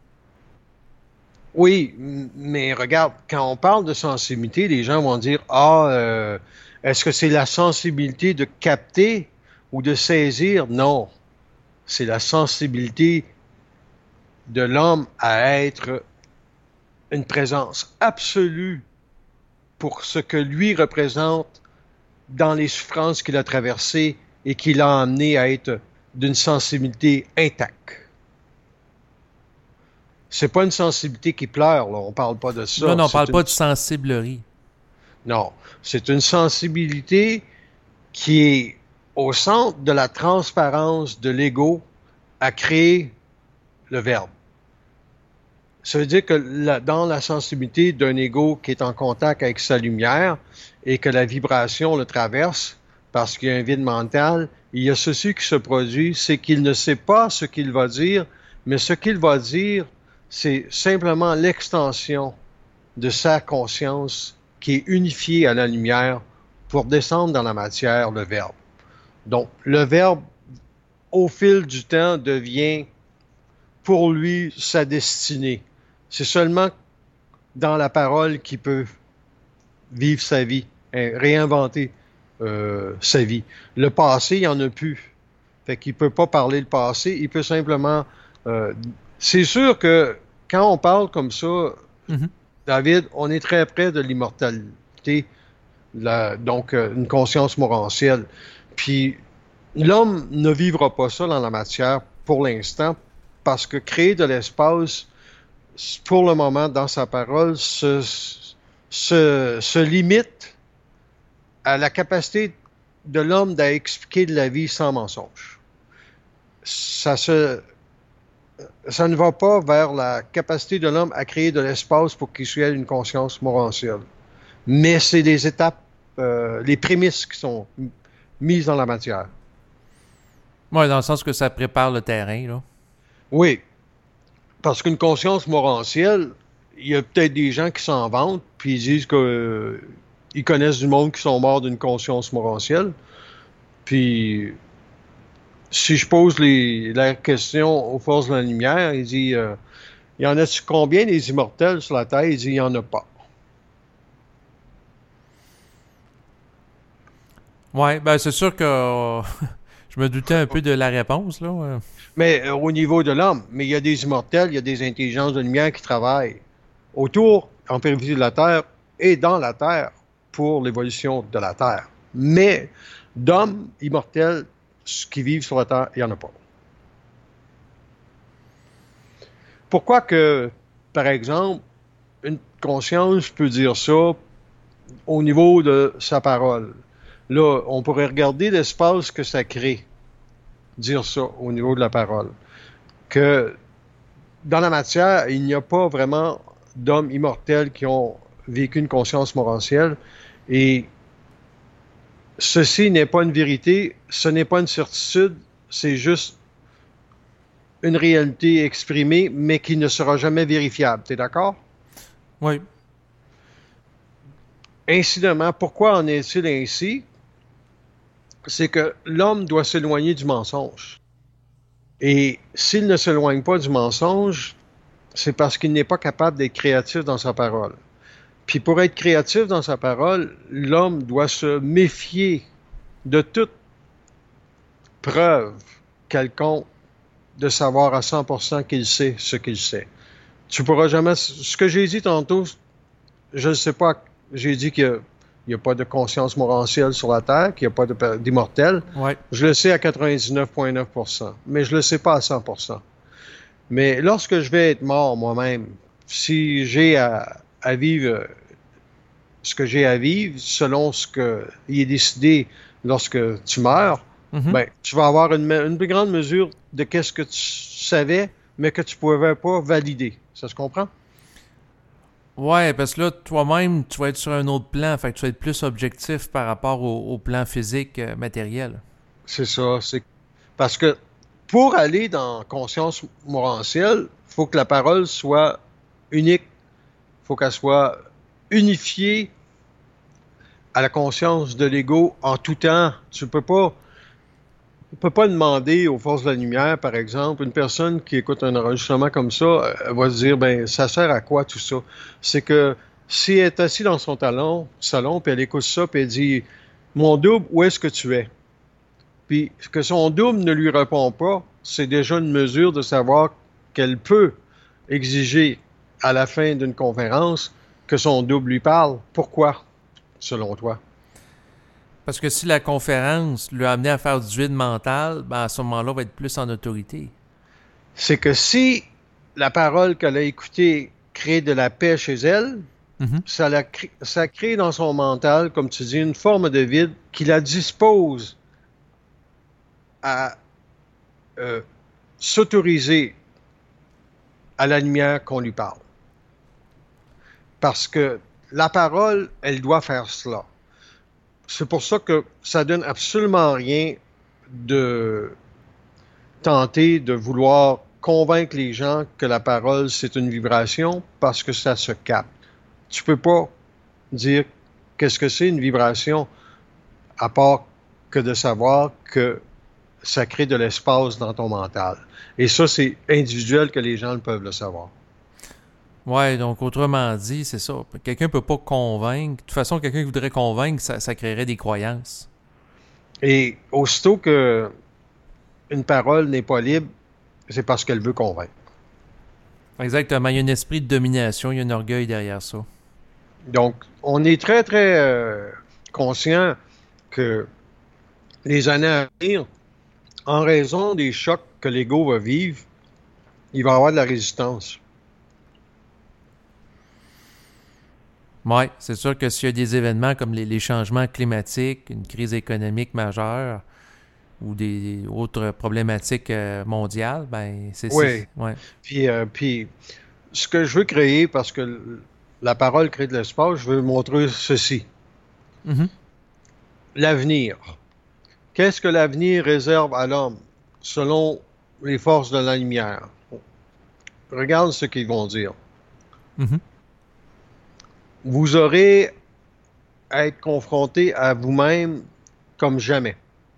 Oui, mais regarde, quand on parle de sensibilité, les gens vont dire, ah, euh, est-ce que c'est la sensibilité de capter ou de saisir? Non, c'est la sensibilité de l'homme à être une présence absolue pour ce que lui représente dans les souffrances qu'il a traversées et qui l'a amené à être d'une sensibilité intacte. C'est pas une sensibilité qui pleure, là. On parle pas de ça. Non, non, on c'est parle une... pas de sensiblerie. Non, c'est une sensibilité qui est au centre de la transparence de l'ego à créer le verbe. Ça veut dire que la, dans la sensibilité d'un ego qui est en contact avec sa lumière et que la vibration le traverse parce qu'il y a un vide mental, il y a ceci qui se produit, c'est qu'il ne sait pas ce qu'il va dire, mais ce qu'il va dire, c'est simplement l'extension de sa conscience qui est unifiée à la lumière pour descendre dans la matière, le verbe. Donc, le verbe, au fil du temps, devient pour lui sa destinée. C'est seulement dans la parole qu'il peut vivre sa vie, réinventer euh, sa vie. Le passé, il n'y en a plus. Fait qu'il ne peut pas parler le passé, il peut simplement... Euh, c'est sûr que quand on parle comme ça, mm-hmm. David, on est très près de l'immortalité, la, donc euh, une conscience morantielle. Puis l'homme ne vivra pas ça dans la matière pour l'instant, parce que créer de l'espace, pour le moment, dans sa parole, se, se, se limite à la capacité de l'homme d'expliquer de la vie sans mensonge. Ça, se, ça ne va pas vers la capacité de l'homme à créer de l'espace pour qu'il soit une conscience morantielle. Mais c'est des étapes, euh, les prémices qui sont mises dans la matière. Oui, dans le sens que ça prépare le terrain, là. Oui. Parce qu'une conscience morantielle, il y a peut-être des gens qui s'en vantent, puis ils disent qu'ils euh, connaissent du monde qui sont morts d'une conscience morantielle. Puis, si je pose les, la question aux forces de la lumière, il dit euh, il y en a-tu combien des immortels sur la Terre? Il dit il n'y en a pas. Oui, ben c'est sûr que euh, je me doutais un peu de la réponse, là. Mais euh, au niveau de l'homme, mais il y a des immortels, il y a des intelligences de lumière qui travaillent autour, en périphérie de la Terre et dans la Terre pour l'évolution de la Terre. Mais d'hommes immortels qui vivent sur la Terre, il n'y en a pas. Pourquoi que, par exemple, une conscience peut dire ça au niveau de sa parole? Là, on pourrait regarder l'espace que ça crée, dire ça au niveau de la parole. Que dans la matière, il n'y a pas vraiment d'hommes immortels qui ont vécu une conscience morantielle. Et ceci n'est pas une vérité, ce n'est pas une certitude, c'est juste une réalité exprimée, mais qui ne sera jamais vérifiable. Tu es d'accord? Oui. Incidemment, pourquoi en est-il ainsi? C'est que l'homme doit s'éloigner du mensonge. Et s'il ne s'éloigne pas du mensonge, c'est parce qu'il n'est pas capable d'être créatif dans sa parole. Puis pour être créatif dans sa parole, l'homme doit se méfier de toute preuve quelconque de savoir à cent pour cent qu'il sait ce qu'il sait. Tu pourras jamais... Ce que j'ai dit tantôt, je ne sais pas. J'ai dit qu'il n'y a, a pas de conscience morantielle sur la Terre, qu'il n'y a pas d'immortel. Ouais. Je le sais à quatre-vingt-dix-neuf virgule neuf pour cent, mais je ne le sais pas à cent pour cent. Mais lorsque je vais être mort moi-même, si j'ai à, à vivre ce que j'ai à vivre, selon ce qu'il est décidé lorsque tu meurs, mm-hmm. ben, tu vas avoir une, une plus grande mesure de qu'est-ce que tu savais, mais que tu ne pouvais pas valider. Ça se comprend? Ouais, parce que là, toi-même, tu vas être sur un autre plan, fait que tu vas être plus objectif par rapport au, au plan physique euh, matériel. C'est ça. C'est parce que pour aller dans conscience morantielle, il faut que la parole soit unique. Il faut qu'elle soit unifiée à la conscience de l'ego en tout temps. Tu peux pas, tu peux pas demander aux forces de la lumière, par exemple, une personne qui écoute un enregistrement comme ça, elle va se dire, ben, ça sert à quoi tout ça? C'est que si elle est assise dans son talon, salon, puis elle écoute ça, puis elle dit, mon double, où est-ce que tu es? Puis que son double ne lui répond pas, c'est déjà une mesure de savoir qu'elle peut exiger à la fin d'une conférence que son double lui parle. Pourquoi, selon toi? Parce que si la conférence lui a amené à faire du vide mental, ben à ce moment-là, elle va être plus en autorité. C'est que si la parole qu'elle a écoutée crée de la paix chez elle, mm-hmm. ça, la, ça crée dans son mental, comme tu dis, une forme de vide qui la dispose à euh, s'autoriser à la lumière qu'on lui parle. Parce que la parole, elle doit faire cela. C'est pour ça que ça donne absolument rien de tenter de vouloir convaincre les gens que la parole, c'est une vibration, parce que ça se capte. Tu peux pas dire qu'est-ce que c'est une vibration, à part que de savoir que ça crée de l'espace dans ton mental. Et ça, c'est individuel que les gens ne peuvent le savoir. Ouais, donc autrement dit, c'est ça. Quelqu'un ne peut pas convaincre. De toute façon, quelqu'un qui voudrait convaincre, ça, ça créerait des croyances. Et aussitôt que une parole n'est pas libre, c'est parce qu'elle veut convaincre. Exactement. Il y a un esprit de domination, il y a un orgueil derrière ça. Donc, on est très, très euh, conscient que les années à venir, en raison des chocs que l'ego va vivre, il va y avoir de la résistance. Oui, c'est sûr que s'il y a des événements comme les, les changements climatiques, une crise économique majeure ou des autres problématiques euh, mondiales, ben c'est oui. C'est, ouais. Puis, euh, puis, ce que je veux créer, parce que la parole crée de l'espace, je veux montrer ceci. Mm-hmm. L'avenir. Qu'est-ce que l'avenir réserve à l'homme selon les forces de la lumière? Regarde ce qu'ils vont dire. Mm-hmm. Vous aurez à être confronté à vous-même comme jamais.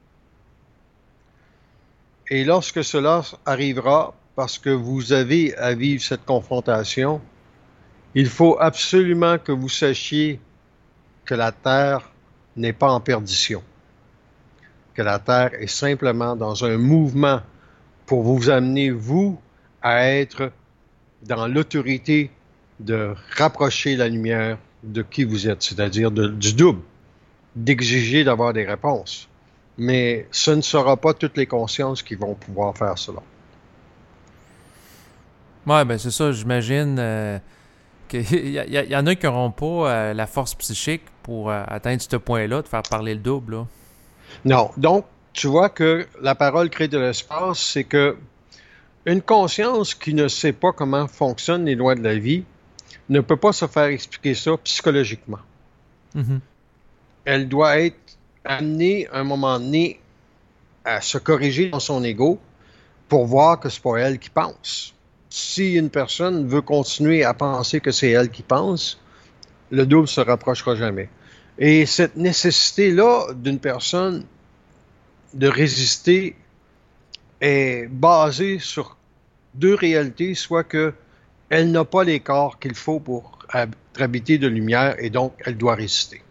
Et lorsque cela arrivera, parce que vous avez à vivre cette confrontation, il faut absolument que vous sachiez que la Terre n'est pas en perdition, que la Terre est simplement dans un mouvement pour vous amener, vous, à être dans l'autorité de rapprocher la lumière de qui vous êtes, c'est-à-dire de, du double, d'exiger d'avoir des réponses. Mais ce ne sera pas toutes les consciences qui vont pouvoir faire cela. Oui, ben c'est ça, j'imagine. Euh, Il y, y, y en a qui n'auront pas euh, la force psychique pour euh, atteindre ce point-là, de faire parler le double. Là. Non. Donc, tu vois que la parole crée de l'espace, c'est que une conscience qui ne sait pas comment fonctionnent les lois de la vie ne peut pas se faire expliquer ça psychologiquement. Mm-hmm. Elle doit être amenée à un moment donné à se corriger dans son ego pour voir que c'est pas elle qui pense. Si une personne veut continuer à penser que c'est elle qui pense, le double se rapprochera jamais. Et cette nécessité-là d'une personne de résister est basée sur deux réalités, soit que elle n'a pas les corps qu'il faut pour habiter de lumière et donc elle doit résister.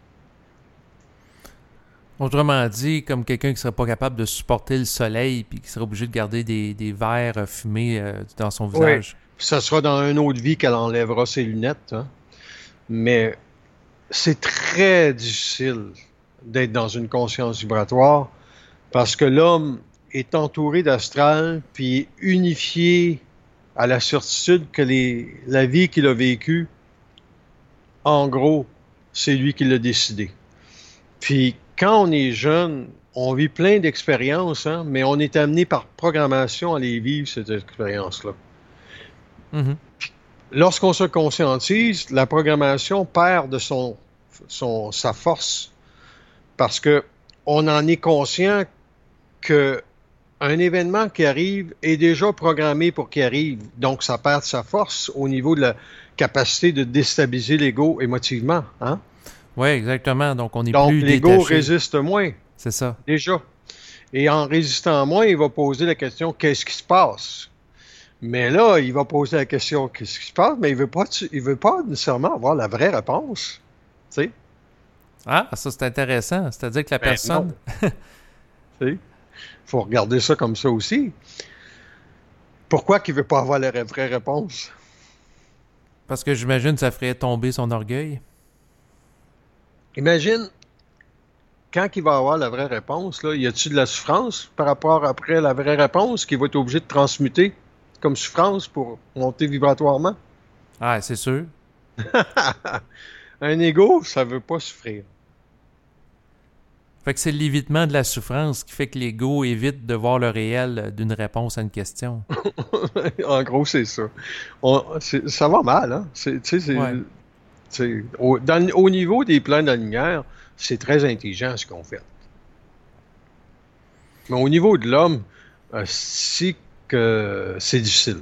Autrement dit, comme quelqu'un qui ne serait pas capable de supporter le soleil puis qui serait obligé de garder des, des verres fumés euh, dans son visage. Oui, ça sera dans une autre vie qu'elle enlèvera ses lunettes. Hein. Mais c'est très difficile d'être dans une conscience vibratoire parce que l'homme est entouré d'astral puis unifié à la certitude que les, la vie qu'il a vécue, en gros, c'est lui qui l'a décidé. Puis quand on est jeune, on vit plein d'expériences, hein, mais on est amené par programmation à les vivre, cette expérience-là. Mm-hmm. Lorsqu'on se conscientise, la programmation perd de son, son, sa force parce que on en est conscient que un événement qui arrive est déjà programmé pour qu'il arrive. Donc, ça perd sa force au niveau de la capacité de déstabiliser l'ego émotivement. Hein? Oui, exactement. Donc, on est Donc, plus l'ego détaché. résiste moins. C'est ça. Déjà. Et en résistant moins, il va poser la question « Qu'est-ce qui se passe? » Mais là, il va poser la question « Qu'est-ce qui se passe? » Mais il ne veut pas, il veut pas nécessairement avoir la vraie réponse. Tu sais? Ah, ça, c'est intéressant. C'est-à-dire que la Ben personne... tu sais? Il faut regarder ça comme ça aussi. Pourquoi qu'il ne veut pas avoir la vraie réponse? Parce que j'imagine que ça ferait tomber son orgueil. Imagine, quand il va avoir la vraie réponse, là, y a-t-il de la souffrance par rapport après la vraie réponse qu'il va être obligé de transmuter comme souffrance pour monter vibratoirement? Ah, c'est sûr. Un ego, ça ne veut pas souffrir. Fait que c'est l'évitement de la souffrance qui fait que l'ego évite de voir le réel d'une réponse à une question. En gros, c'est ça. On, c'est, ça va mal, hein? C'est, tu sais, c'est, Ouais. c'est, au, dans, au niveau des plans de la lumière, c'est très intelligent ce qu'on fait. Mais au niveau de l'homme, euh, c'est que c'est difficile.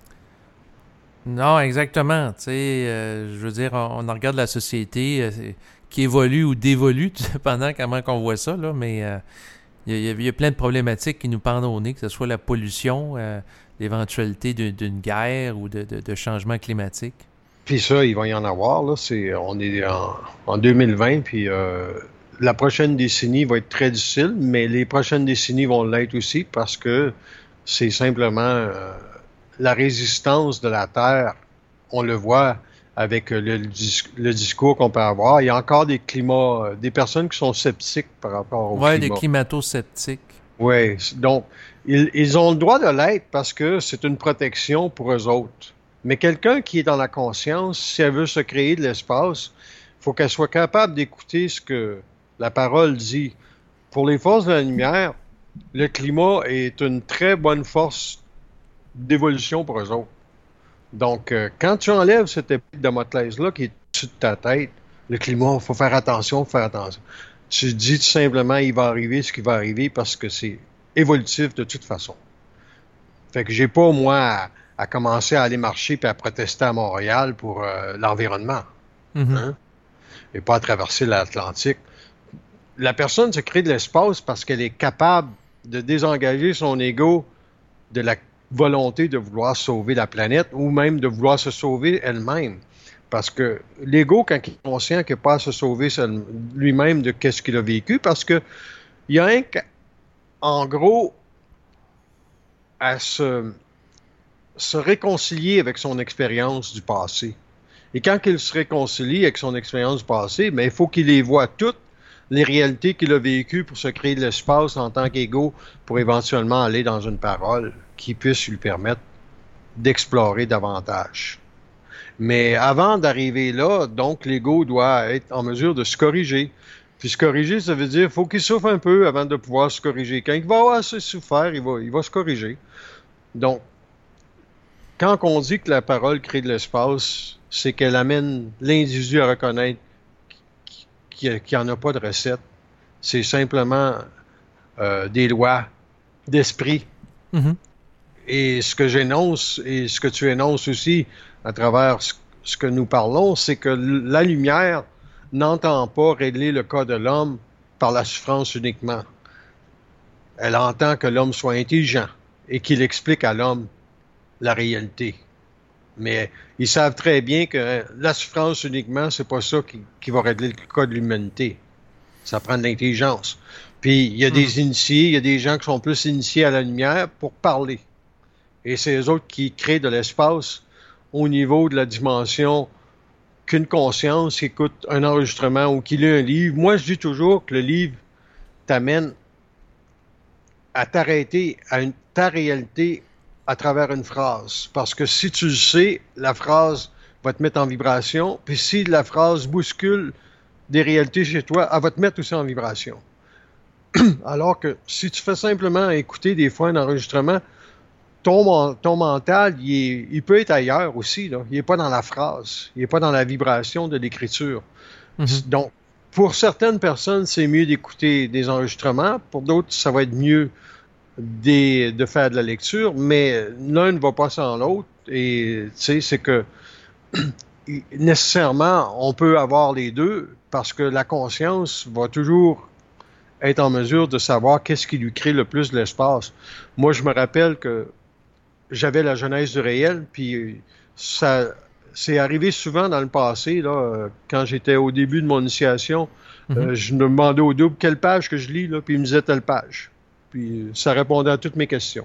Non, exactement. Tu sais, euh, je veux dire, on, on regarde la société euh, qui évolue ou dévolue, tout dépendant comment on voit ça, là, mais il euh, y, y, y a plein de problématiques qui nous pendent au nez, que ce soit la pollution, euh, l'éventualité d'une, d'une guerre ou de, de, de changement climatique. Puis ça, il va y en avoir, là. C'est, on est en, en deux mille vingt, puis euh, la prochaine décennie va être très difficile, mais les prochaines décennies vont l'être aussi parce que c'est simplement euh, la résistance de la Terre. On le voit avec le, le, le discours qu'on peut avoir. Il y a encore des climats, des personnes qui sont sceptiques par rapport au ouais, climat. des climato-sceptiques. Oui, donc ils, ils ont le droit de l'être parce que c'est une protection pour eux autres. Mais quelqu'un qui est dans la conscience, si elle veut se créer de l'espace, il faut qu'elle soit capable d'écouter ce que la parole dit. Pour les forces de la lumière, le climat est une très bonne force d'évolution pour eux autres. Donc, euh, quand tu enlèves cette épée de Damoclès-là qui est au-dessus de ta tête, le climat, il faut faire attention, faut faire attention. Tu dis tout simplement, il va arriver ce qui va arriver parce que c'est évolutif de toute façon. Fait que j'ai pas, moi, à, à commencer à aller marcher puis à protester à Montréal pour euh, l'environnement. Mm-hmm. Hein? Et pas à traverser l'Atlantique. La personne se crée de l'espace parce qu'elle est capable de désengager son ego de la volonté de vouloir sauver la planète ou même de vouloir se sauver elle-même. Parce que l'ego, quand il est conscient qu'il n'a pas à se sauver lui-même de qu'est-ce qu'il a vécu, parce que il y a un, en gros, à se, se réconcilier avec son expérience du passé. Et quand il se réconcilie avec son expérience du passé, mais il faut qu'il les voit toutes, les réalités qu'il a vécues pour se créer de l'espace en tant qu'ego, pour éventuellement aller dans une parole qui puisse lui permettre d'explorer davantage. Mais avant d'arriver là, donc l'ego doit être en mesure de se corriger. Puis se corriger, ça veut dire qu'il faut qu'il souffre un peu avant de pouvoir se corriger. Quand il va avoir assez souffert, il va, il va se corriger. Donc, quand on dit que la parole crée de l'espace, c'est qu'elle amène l'individu à reconnaître qu'il n'y en a pas de recette. C'est simplement euh, des lois d'esprit. Mm-hmm. Et ce que j'énonce, et ce que tu énonces aussi à travers ce, ce que nous parlons, c'est que la lumière n'entend pas régler le cas de l'homme par la souffrance uniquement. Elle entend que l'homme soit intelligent et qu'il explique à l'homme la réalité. Mais ils savent très bien que la souffrance uniquement, c'est pas ça qui, qui va régler le cas de l'humanité. Ça prend de l'intelligence. Puis il y a mmh. des initiés, il y a des gens qui sont plus initiés à la lumière pour parler. Et c'est eux autres qui créent de l'espace au niveau de la dimension qu'une conscience qui écoute un enregistrement ou qui lit un livre. Moi, je dis toujours que le livre t'amène à t'arrêter à une, ta réalité à travers une phrase. Parce que si tu le sais, la phrase va te mettre en vibration. Puis si la phrase bouscule des réalités chez toi, elle va te mettre aussi en vibration. Alors que si tu fais simplement écouter des fois un enregistrement, ton, ton mental, il, est, il peut être ailleurs aussi. Là. Il n'est pas dans la phrase. Il n'est pas dans la vibration de l'écriture. Mm-hmm. Donc, pour certaines personnes, c'est mieux d'écouter des enregistrements. Pour d'autres, ça va être mieux des, de faire de la lecture. Mais l'un ne va pas sans l'autre. Et tu sais, c'est que nécessairement, on peut avoir les deux parce que la conscience va toujours être en mesure de savoir qu'est-ce qui lui crée le plus de l'espace. Moi, je me rappelle que j'avais la genèse du réel, puis ça c'est arrivé souvent dans le passé, là, quand j'étais au début de mon initiation, mm-hmm. euh, je me demandais au double quelle page que je lis, là, puis il me disait telle page. Puis ça répondait à toutes mes questions.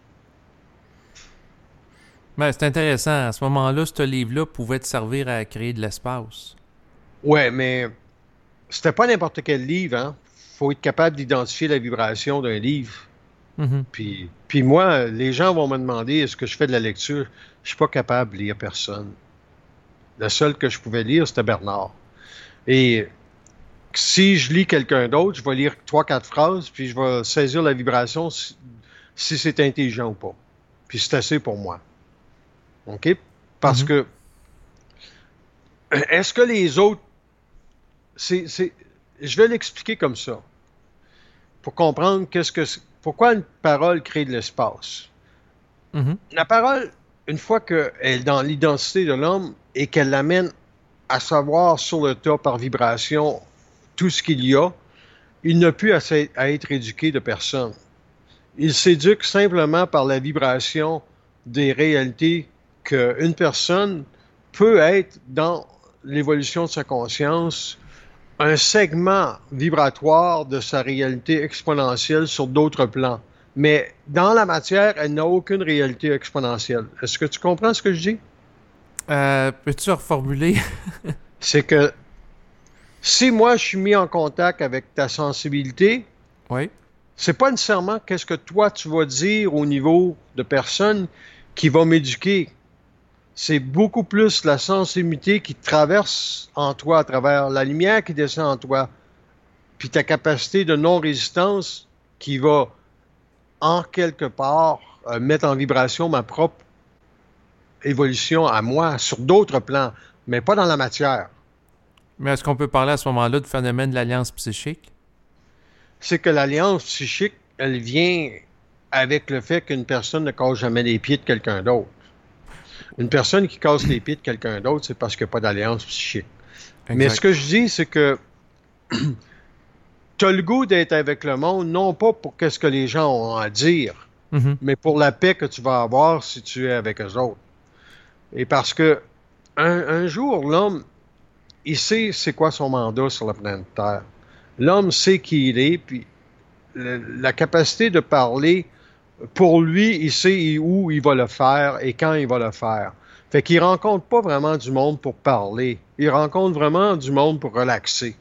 Ben, c'est intéressant. À ce moment-là, ce livre-là pouvait te servir à créer de l'espace. Ouais, mais c'était pas n'importe quel livre, hein. Faut être capable d'identifier la vibration d'un livre. Mm-hmm. Puis, puis moi, les gens vont me demander est-ce que je fais de la lecture? Je suis pas capable de lire personne. Le seul que je pouvais lire, c'était Bernard. Et si je lis quelqu'un d'autre, je vais lire trois, quatre phrases, puis je vais saisir la vibration si, si c'est intelligent ou pas. Puis c'est assez pour moi. OK? Parce mm-hmm. que est-ce que les autres... C'est, c'est, je vais l'expliquer comme ça. Pour comprendre qu'est-ce que c'est, pourquoi une parole crée de l'espace. Mm-hmm. La parole, une fois qu'elle est dans l'identité de l'homme et qu'elle l'amène à savoir sur le tas par vibration tout ce qu'il y a, il n'a plus à, à être éduqué de personne. Il s'éduque simplement par la vibration des réalités qu'une personne peut être dans l'évolution de sa conscience un segment vibratoire de sa réalité exponentielle sur d'autres plans. Mais dans la matière, elle n'a aucune réalité exponentielle. Est-ce que tu comprends ce que je dis? Euh, peux-tu reformuler? C'est que si moi, je suis mis en contact avec ta sensibilité, oui. C'est pas nécessairement qu'est-ce que toi, tu vas dire au niveau de personne qui va m'éduquer. C'est beaucoup plus la sensibilité qui traverse en toi à travers la lumière qui descend en toi, puis ta capacité de non-résistance qui va, en quelque part, euh, mettre en vibration ma propre évolution à moi sur d'autres plans, mais pas dans la matière. Mais est-ce qu'on peut parler à ce moment-là du phénomène de l'alliance psychique? C'est que l'alliance psychique, elle vient avec le fait qu'une personne ne casse jamais les pieds de quelqu'un d'autre. Une personne qui casse les pieds de quelqu'un d'autre, c'est parce qu'il n'y a pas d'alliance psychique. Exact. Mais ce que je dis, c'est que tu as le goût d'être avec le monde, non pas pour qu'est-ce que les gens ont à dire, mm-hmm. mais pour la paix que tu vas avoir si tu es avec eux autres. Et parce que un, un jour, l'homme, il sait c'est quoi son mandat sur la planète Terre. L'homme sait qui il est, puis le, la capacité de parler, pour lui, il sait où il va le faire et quand il va le faire. Fait qu'il rencontre pas vraiment du monde pour parler. Il rencontre vraiment du monde pour relaxer.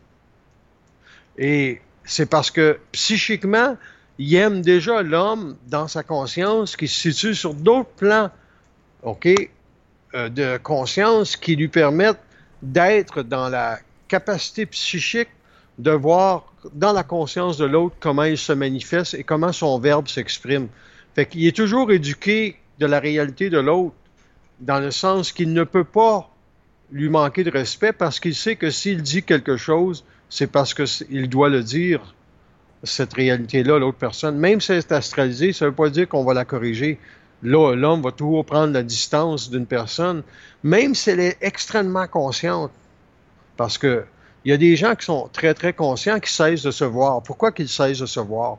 Et c'est parce que psychiquement, il aime déjà l'homme dans sa conscience qui se situe sur d'autres plans. OK? euh, de conscience qui lui permettent d'être dans la capacité psychique de voir dans la conscience de l'autre comment il se manifeste et comment son verbe s'exprime. Fait qu'il est toujours éduqué de la réalité de l'autre, dans le sens qu'il ne peut pas lui manquer de respect parce qu'il sait que s'il dit quelque chose, c'est parce qu'il doit le dire, cette réalité-là, l'autre personne. Même si c'est astralisé, ça ne veut pas dire qu'on va la corriger. Là, l'homme va toujours prendre la distance d'une personne, même si elle est extrêmement consciente. Parce que il y a des gens qui sont très, très conscients qui cessent de se voir. Pourquoi qu'ils cessent de se voir?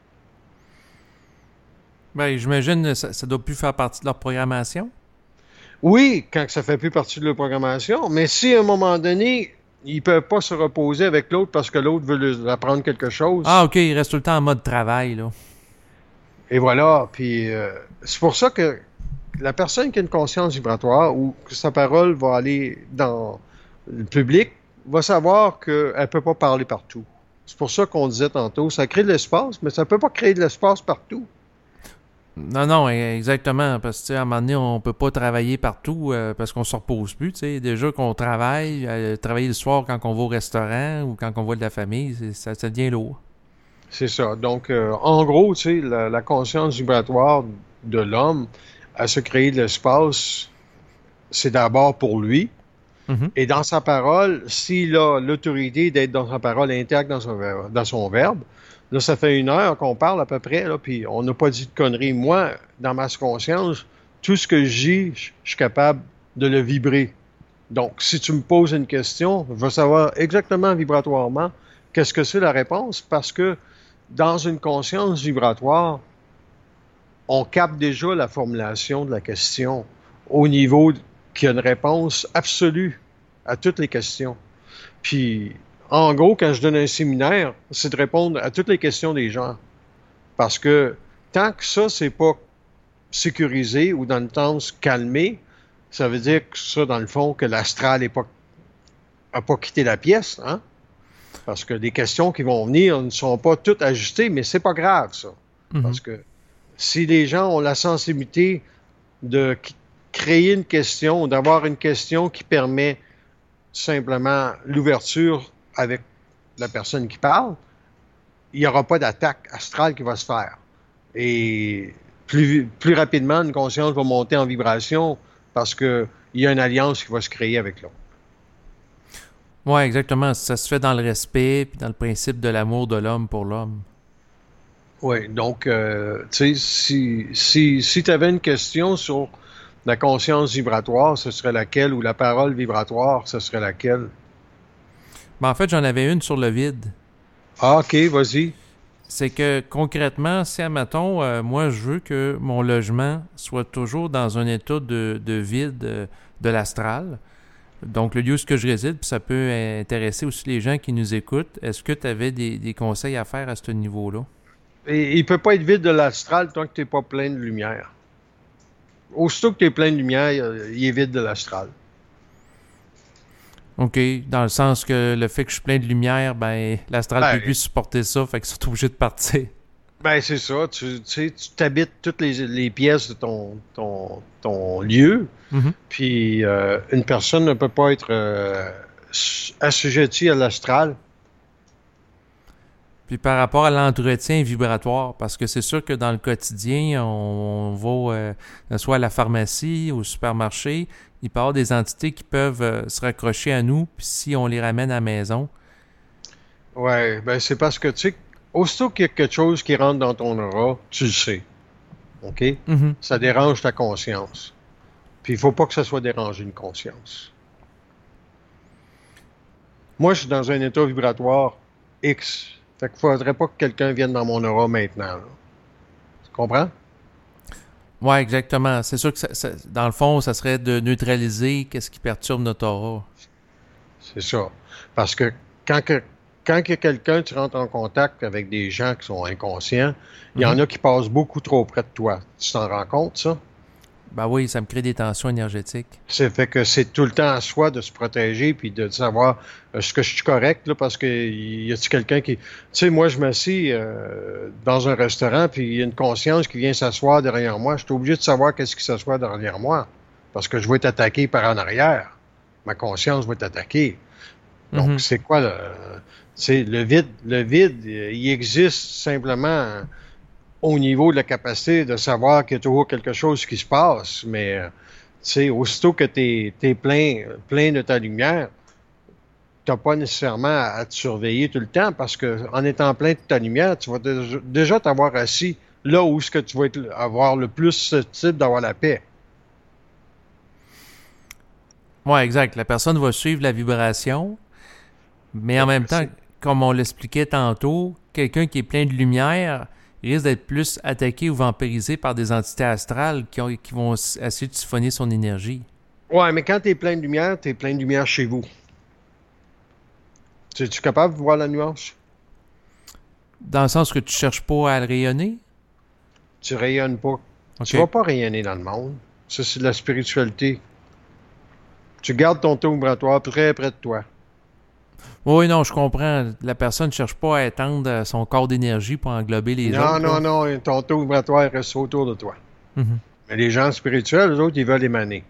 Ben, j'imagine que ça ne doit plus faire partie de leur programmation. Oui, quand ça fait plus partie de leur programmation, mais si à un moment donné, ils ne peuvent pas se reposer avec l'autre parce que l'autre veut leur apprendre quelque chose. Ah, OK, il reste tout le temps en mode travail, là. Et voilà, puis euh, c'est pour ça que la personne qui a une conscience vibratoire ou que sa parole va aller dans le public va savoir qu'elle ne peut pas parler partout. C'est pour ça qu'on disait tantôt, ça crée de l'espace, mais ça ne peut pas créer de l'espace partout. Non, non, exactement, parce que à un moment donné, on peut pas travailler partout euh, parce qu'on se repose plus, tu sais. Déjà qu'on travaille, euh, travailler le soir quand on va au restaurant ou quand on voit de la famille, ça, ça devient lourd. C'est ça. Donc, euh, en gros, tu sais, la, la conscience vibratoire de l'homme à se créer de l'espace, c'est d'abord pour lui. Mm-hmm. Et dans sa parole, s'il a l'autorité d'être dans sa parole intacte dans son, dans son verbe, là, ça fait une heure qu'on parle à peu près, là, puis on n'a pas dit de conneries. Moi, dans ma conscience, tout ce que je dis, je suis capable de le vibrer. Donc, si tu me poses une question, je veux savoir exactement vibratoirement qu'est-ce que c'est la réponse, parce que dans une conscience vibratoire, on capte déjà la formulation de la question au niveau qu'il y a une réponse absolue à toutes les questions. Puis, en gros, quand je donne un séminaire, c'est de répondre à toutes les questions des gens. Parce que tant que ça, c'est pas sécurisé ou dans le sens calmé, ça veut dire que ça, dans le fond, que l'astral n'a pas, a pas quitté la pièce, hein? Parce que les questions qui vont venir ne sont pas toutes ajustées, mais c'est pas grave, ça. Mm-hmm. Parce que si les gens ont la sensibilité de créer une question, d'avoir une question qui permet simplement l'ouverture avec la personne qui parle, il n'y aura pas d'attaque astrale qui va se faire. Et plus, plus rapidement, une conscience va monter en vibration parce qu'il y a une alliance qui va se créer avec l'autre. Oui, exactement. Ça se fait dans le respect puis dans le principe de l'amour de l'homme pour l'homme. Oui, donc, euh, tu sais, si, si, si tu avais une question sur la conscience vibratoire, ce serait laquelle? Ou la parole vibratoire, ce serait laquelle? Ben, en fait, j'en avais une sur le vide. Ah, OK, vas-y. C'est que, concrètement, si, admettons, euh, moi, je veux que mon logement soit toujours dans un état de, de vide euh, de l'astral, donc le lieu où je réside, puis ça peut intéresser aussi les gens qui nous écoutent, est-ce que tu avais des, des conseils à faire à ce niveau-là? Et, il ne peut pas être vide de l'astral tant que tu n'es pas plein de lumière. Aussitôt que tu es plein de lumière, il est vide de l'astral. OK, dans le sens que le fait que je suis plein de lumière, ben l'astral ne ben, peut plus supporter ça, fait que c'est obligé de partir. Ben c'est ça, tu sais, tu t'habites toutes les, les pièces de ton, ton, ton lieu, mm-hmm. Puis euh, une personne ne peut pas être euh, assujettie à l'astral. Puis par rapport à l'entretien vibratoire, parce que c'est sûr que dans le quotidien, on, on va euh, soit à la pharmacie, au supermarché, il peut y avoir des entités qui peuvent euh, se raccrocher à nous, puis si on les ramène à la maison. Oui, ben c'est parce que, tu sais, aussitôt qu'il y a quelque chose qui rentre dans ton aura, tu le sais. OK? Mm-hmm. Ça dérange ta conscience. Puis il faut pas que ça soit dérangé une conscience. Moi, je suis dans un état vibratoire X. Fait qu'il faudrait pas que quelqu'un vienne dans mon aura maintenant. Là. Tu comprends? Oui, exactement. C'est sûr que ça, ça, dans le fond, ça serait de neutraliser qu'est-ce qui perturbe notre aura. C'est ça. Parce que quand, que, quand il y a quelqu'un, tu rentres en contact avec des gens qui sont inconscients, il y mm-hmm. en a qui passent beaucoup trop près de toi. Tu t'en rends compte, ça? Ben oui, ça me crée des tensions énergétiques. C'est fait que c'est tout le temps à soi de se protéger puis de savoir est-ce que je suis correct là parce que y a-t-il quelqu'un qui, tu sais, moi je m'assis euh, dans un restaurant puis il y a une conscience qui vient s'asseoir derrière moi, je suis obligé de savoir qu'est-ce qui s'assoit derrière moi parce que je vais t'attaquer par en arrière. Ma conscience va t'attaquer. Donc, mm-hmm. c'est quoi le... C'est le vide. Le vide, il existe simplement au niveau de la capacité de savoir qu'il y a toujours quelque chose qui se passe, mais tu sais, aussitôt que tu es plein, plein de ta lumière, tu n'as pas nécessairement à te surveiller tout le temps parce que en étant plein de ta lumière, tu vas déjà t'avoir assis là où ce que tu vas être, avoir le plus susceptible d'avoir la paix. Oui, exact. La personne va suivre la vibration, mais en même temps, comme on l'expliquait tantôt, quelqu'un qui est plein de lumière risque d'être plus attaqué ou vampirisé par des entités astrales qui, ont, qui vont essayer de siphonner son énergie. Ouais, mais quand tu es plein de lumière, tu es plein de lumière chez vous. Es-tu capable de voir la nuance? Dans le sens que tu cherches pas à le rayonner? Tu rayonnes pas. Okay. Tu vas pas rayonner dans le monde. Ça, c'est de la spiritualité. Tu gardes ton taux vibratoire très près de toi. Oui, non, je comprends. La personne ne cherche pas à étendre son corps d'énergie pour englober les non, autres. Non, non, non. Ton taux vibratoire reste autour de toi. Mm-hmm. Mais les gens spirituels, eux autres, ils veulent émaner.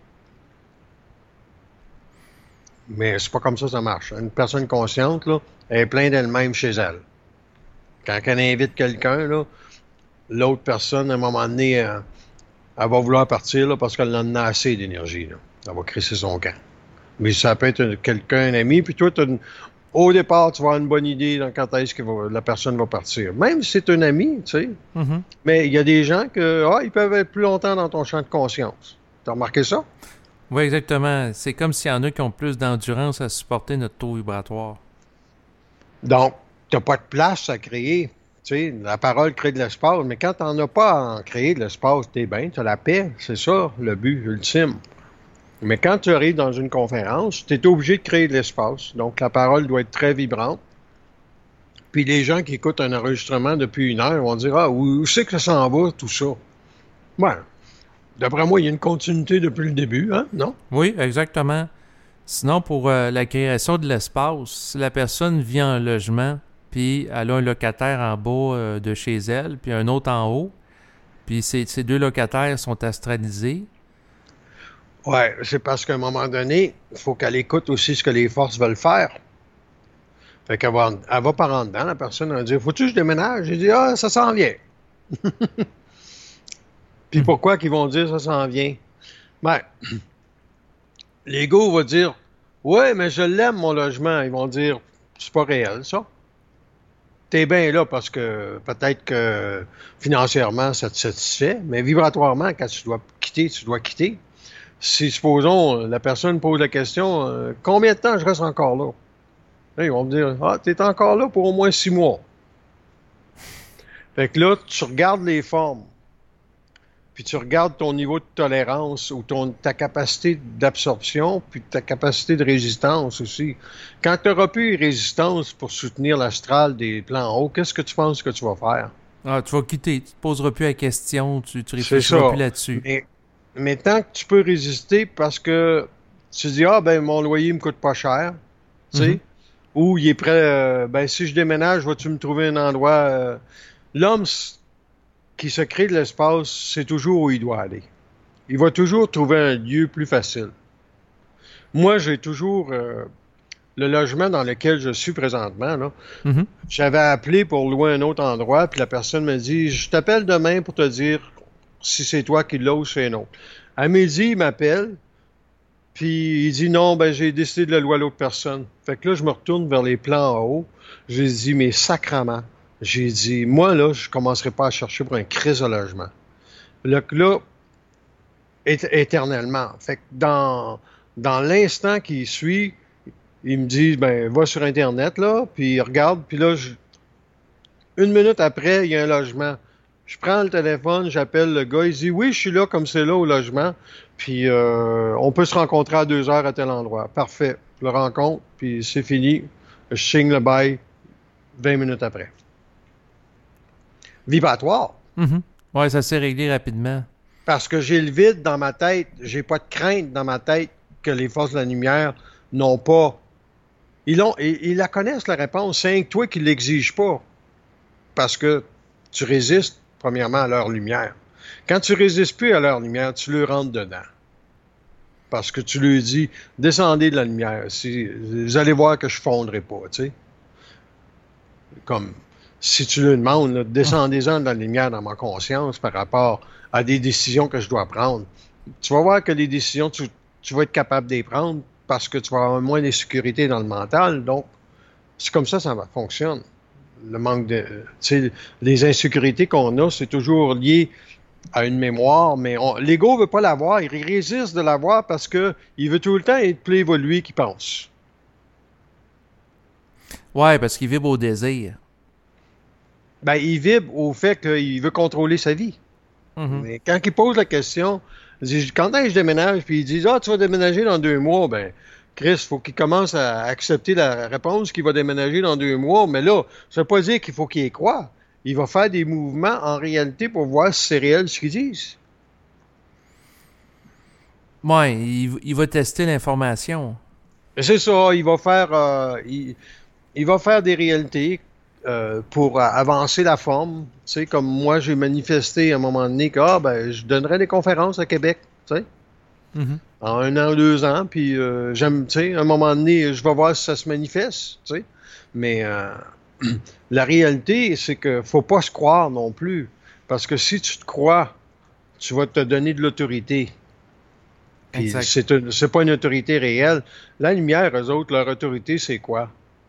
Mais c'est pas comme ça que ça marche. Une personne consciente, là, elle est pleine d'elle-même chez elle. Quand elle invite quelqu'un, là, l'autre personne, à un moment donné, elle, elle va vouloir partir là, parce qu'elle en a assez d'énergie. Là. Elle va crisser son camp. Mais ça peut être quelqu'un, un ami, puis toi, une... au départ, tu vas avoir une bonne idée dans quand est-ce que va... la personne va partir. Même si c'est un ami, tu sais. Mm-hmm. Mais il y a des gens que, ah, ils peuvent être plus longtemps dans ton champ de conscience. T'as remarqué ça? Oui, exactement. C'est comme s'il y en a qui ont plus d'endurance à supporter notre taux vibratoire. Donc, tu n'as pas de place à créer. Tu sais, la parole crée de l'espace, mais quand tu n'en as pas à en créer de l'espace, t'es bien, tu as la paix. C'est ça, le but ultime. Mais quand tu arrives dans une conférence, tu es obligé de créer de l'espace. Donc, la parole doit être très vibrante. Puis les gens qui écoutent un enregistrement depuis une heure vont dire « Ah, où, où c'est que ça s'en va, tout ça? » Ouais. D'après moi, il y a une continuité depuis le début, hein? Non? Oui, exactement. Sinon, pour euh, la création de l'espace, si la personne vit en logement, puis elle a un locataire en bas euh, de chez elle, puis un autre en haut, puis ces, ces deux locataires sont astralisés. Oui, c'est parce qu'à un moment donné, il faut qu'elle écoute aussi ce que les forces veulent faire. Fait qu'elle va, elle va par en dedans, la personne va dire « Faut-tu que je déménage? » J'ai dit « Ah, ça s'en vient. » Puis pourquoi qu'ils vont dire ça s'en vient? Ben, l'ego va dire ouais, mais je l'aime mon logement. Ils vont dire c'est pas réel ça. T'es bien là parce que peut-être que financièrement ça te satisfait, mais vibratoirement, quand tu dois quitter, tu dois quitter. Si supposons la personne pose la question euh, combien de temps je reste encore là? Là, ils vont me dire ah, t'es encore là pour au moins six mois. Fait que là, tu regardes les formes. Puis tu regardes ton niveau de tolérance ou ton, ta capacité d'absorption, puis ta capacité de résistance aussi. Quand tu n'auras plus de résistance pour soutenir l'astral des plans hauts, qu'est-ce que tu penses que tu vas faire? Ah, tu vas quitter. Tu ne te poseras plus la question, tu ne réfléchiras plus là-dessus. Mais, mais tant que tu peux résister parce que tu dis, ah ben mon loyer me coûte pas cher, tu sais, mm-hmm. ou il est prêt, euh, ben si je déménage, vas-tu me trouver un endroit... Euh... L'homme... qui se crée de l'espace, c'est toujours où il doit aller. Il va toujours trouver un lieu plus facile. Moi, j'ai toujours euh, le logement dans lequel je suis présentement. Là, mm-hmm. J'avais appelé pour louer un autre endroit, puis la personne me dit « Je t'appelle demain pour te dire si c'est toi qui l'as ou c'est un autre. » À midi, il m'appelle, puis il dit « Non, ben j'ai décidé de le louer à l'autre personne. » Fait que là, je me retourne vers les plans en haut. J'ai dit « Mais sacrement. » J'ai dit, moi, là, je ne commencerai pas à chercher pour un crise de logement. Là, là é- éternellement. Fait que dans, dans l'instant qui suit, il me dit, ben, va sur Internet, là, puis regarde, puis là, je... une minute après, il y a un logement. Je prends le téléphone, j'appelle le gars, il dit, oui, je suis là comme c'est là au logement, puis euh, on peut se rencontrer à deux heures à tel endroit. Parfait. Je le rencontre, puis c'est fini. Je signe le bail vingt minutes après. Vibratoire. Mm-hmm. Oui, ça s'est réglé rapidement. Parce que j'ai le vide dans ma tête, j'ai pas de crainte dans ma tête que les forces de la lumière n'ont pas. Ils, l'ont, ils, ils la connaissent, la réponse. C'est toi qui ne l'exiges pas. Parce que tu résistes, premièrement, à leur lumière. Quand tu résistes plus à leur lumière, tu leur rentres dedans. Parce que tu lui dis, descendez de la lumière. Si, vous allez voir que je ne fondrai pas, tu sais. Comme, si tu lui demandes, là, descendez-en de la lumière dans ma conscience par rapport à des décisions que je dois prendre. Tu vas voir que les décisions, tu, tu vas être capable de les prendre parce que tu vas avoir moins d'insécurité dans le mental. Donc, c'est comme ça que ça fonctionne. Le manque de... Tu sais, les insécurités qu'on a, c'est toujours lié à une mémoire, mais on, l'ego ne veut pas l'avoir. Il résiste de l'avoir parce qu'il veut tout le temps être plus évolué qu'il pense. Ouais, parce qu'il vibre au désir. Ben, il vibre au fait qu'il veut contrôler sa vie. Mm-hmm. Mais quand il pose la question, il dit, quand est-ce que je déménage? Puis il dit, ah, tu vas déménager dans deux mois. Ben, Chris, il faut qu'il commence à accepter la réponse qu'il va déménager dans deux mois. Mais là, ça ne veut pas dire qu'il faut qu'il y croie. Il va faire des mouvements en réalité pour voir si c'est réel ce qu'ils disent. Oui, il, il va tester l'information. C'est ça, il va faire, euh, il, il va faire des réalités euh, pour avancer la forme. Tu sais, comme moi, j'ai manifesté à un moment donné que ah, ben, je donnerais des conférences à Québec, tu sais. Mm-hmm. En un an, deux ans, puis euh, j'aime, tu sais, à un moment donné, je vais voir si ça se manifeste, tu sais. Mais euh, la réalité, c'est que faut pas se croire non plus. Parce que si tu te crois, tu vas te donner de l'autorité. Puis c'est, une, c'est pas une autorité réelle. La lumière, eux autres, leur autorité, c'est quoi?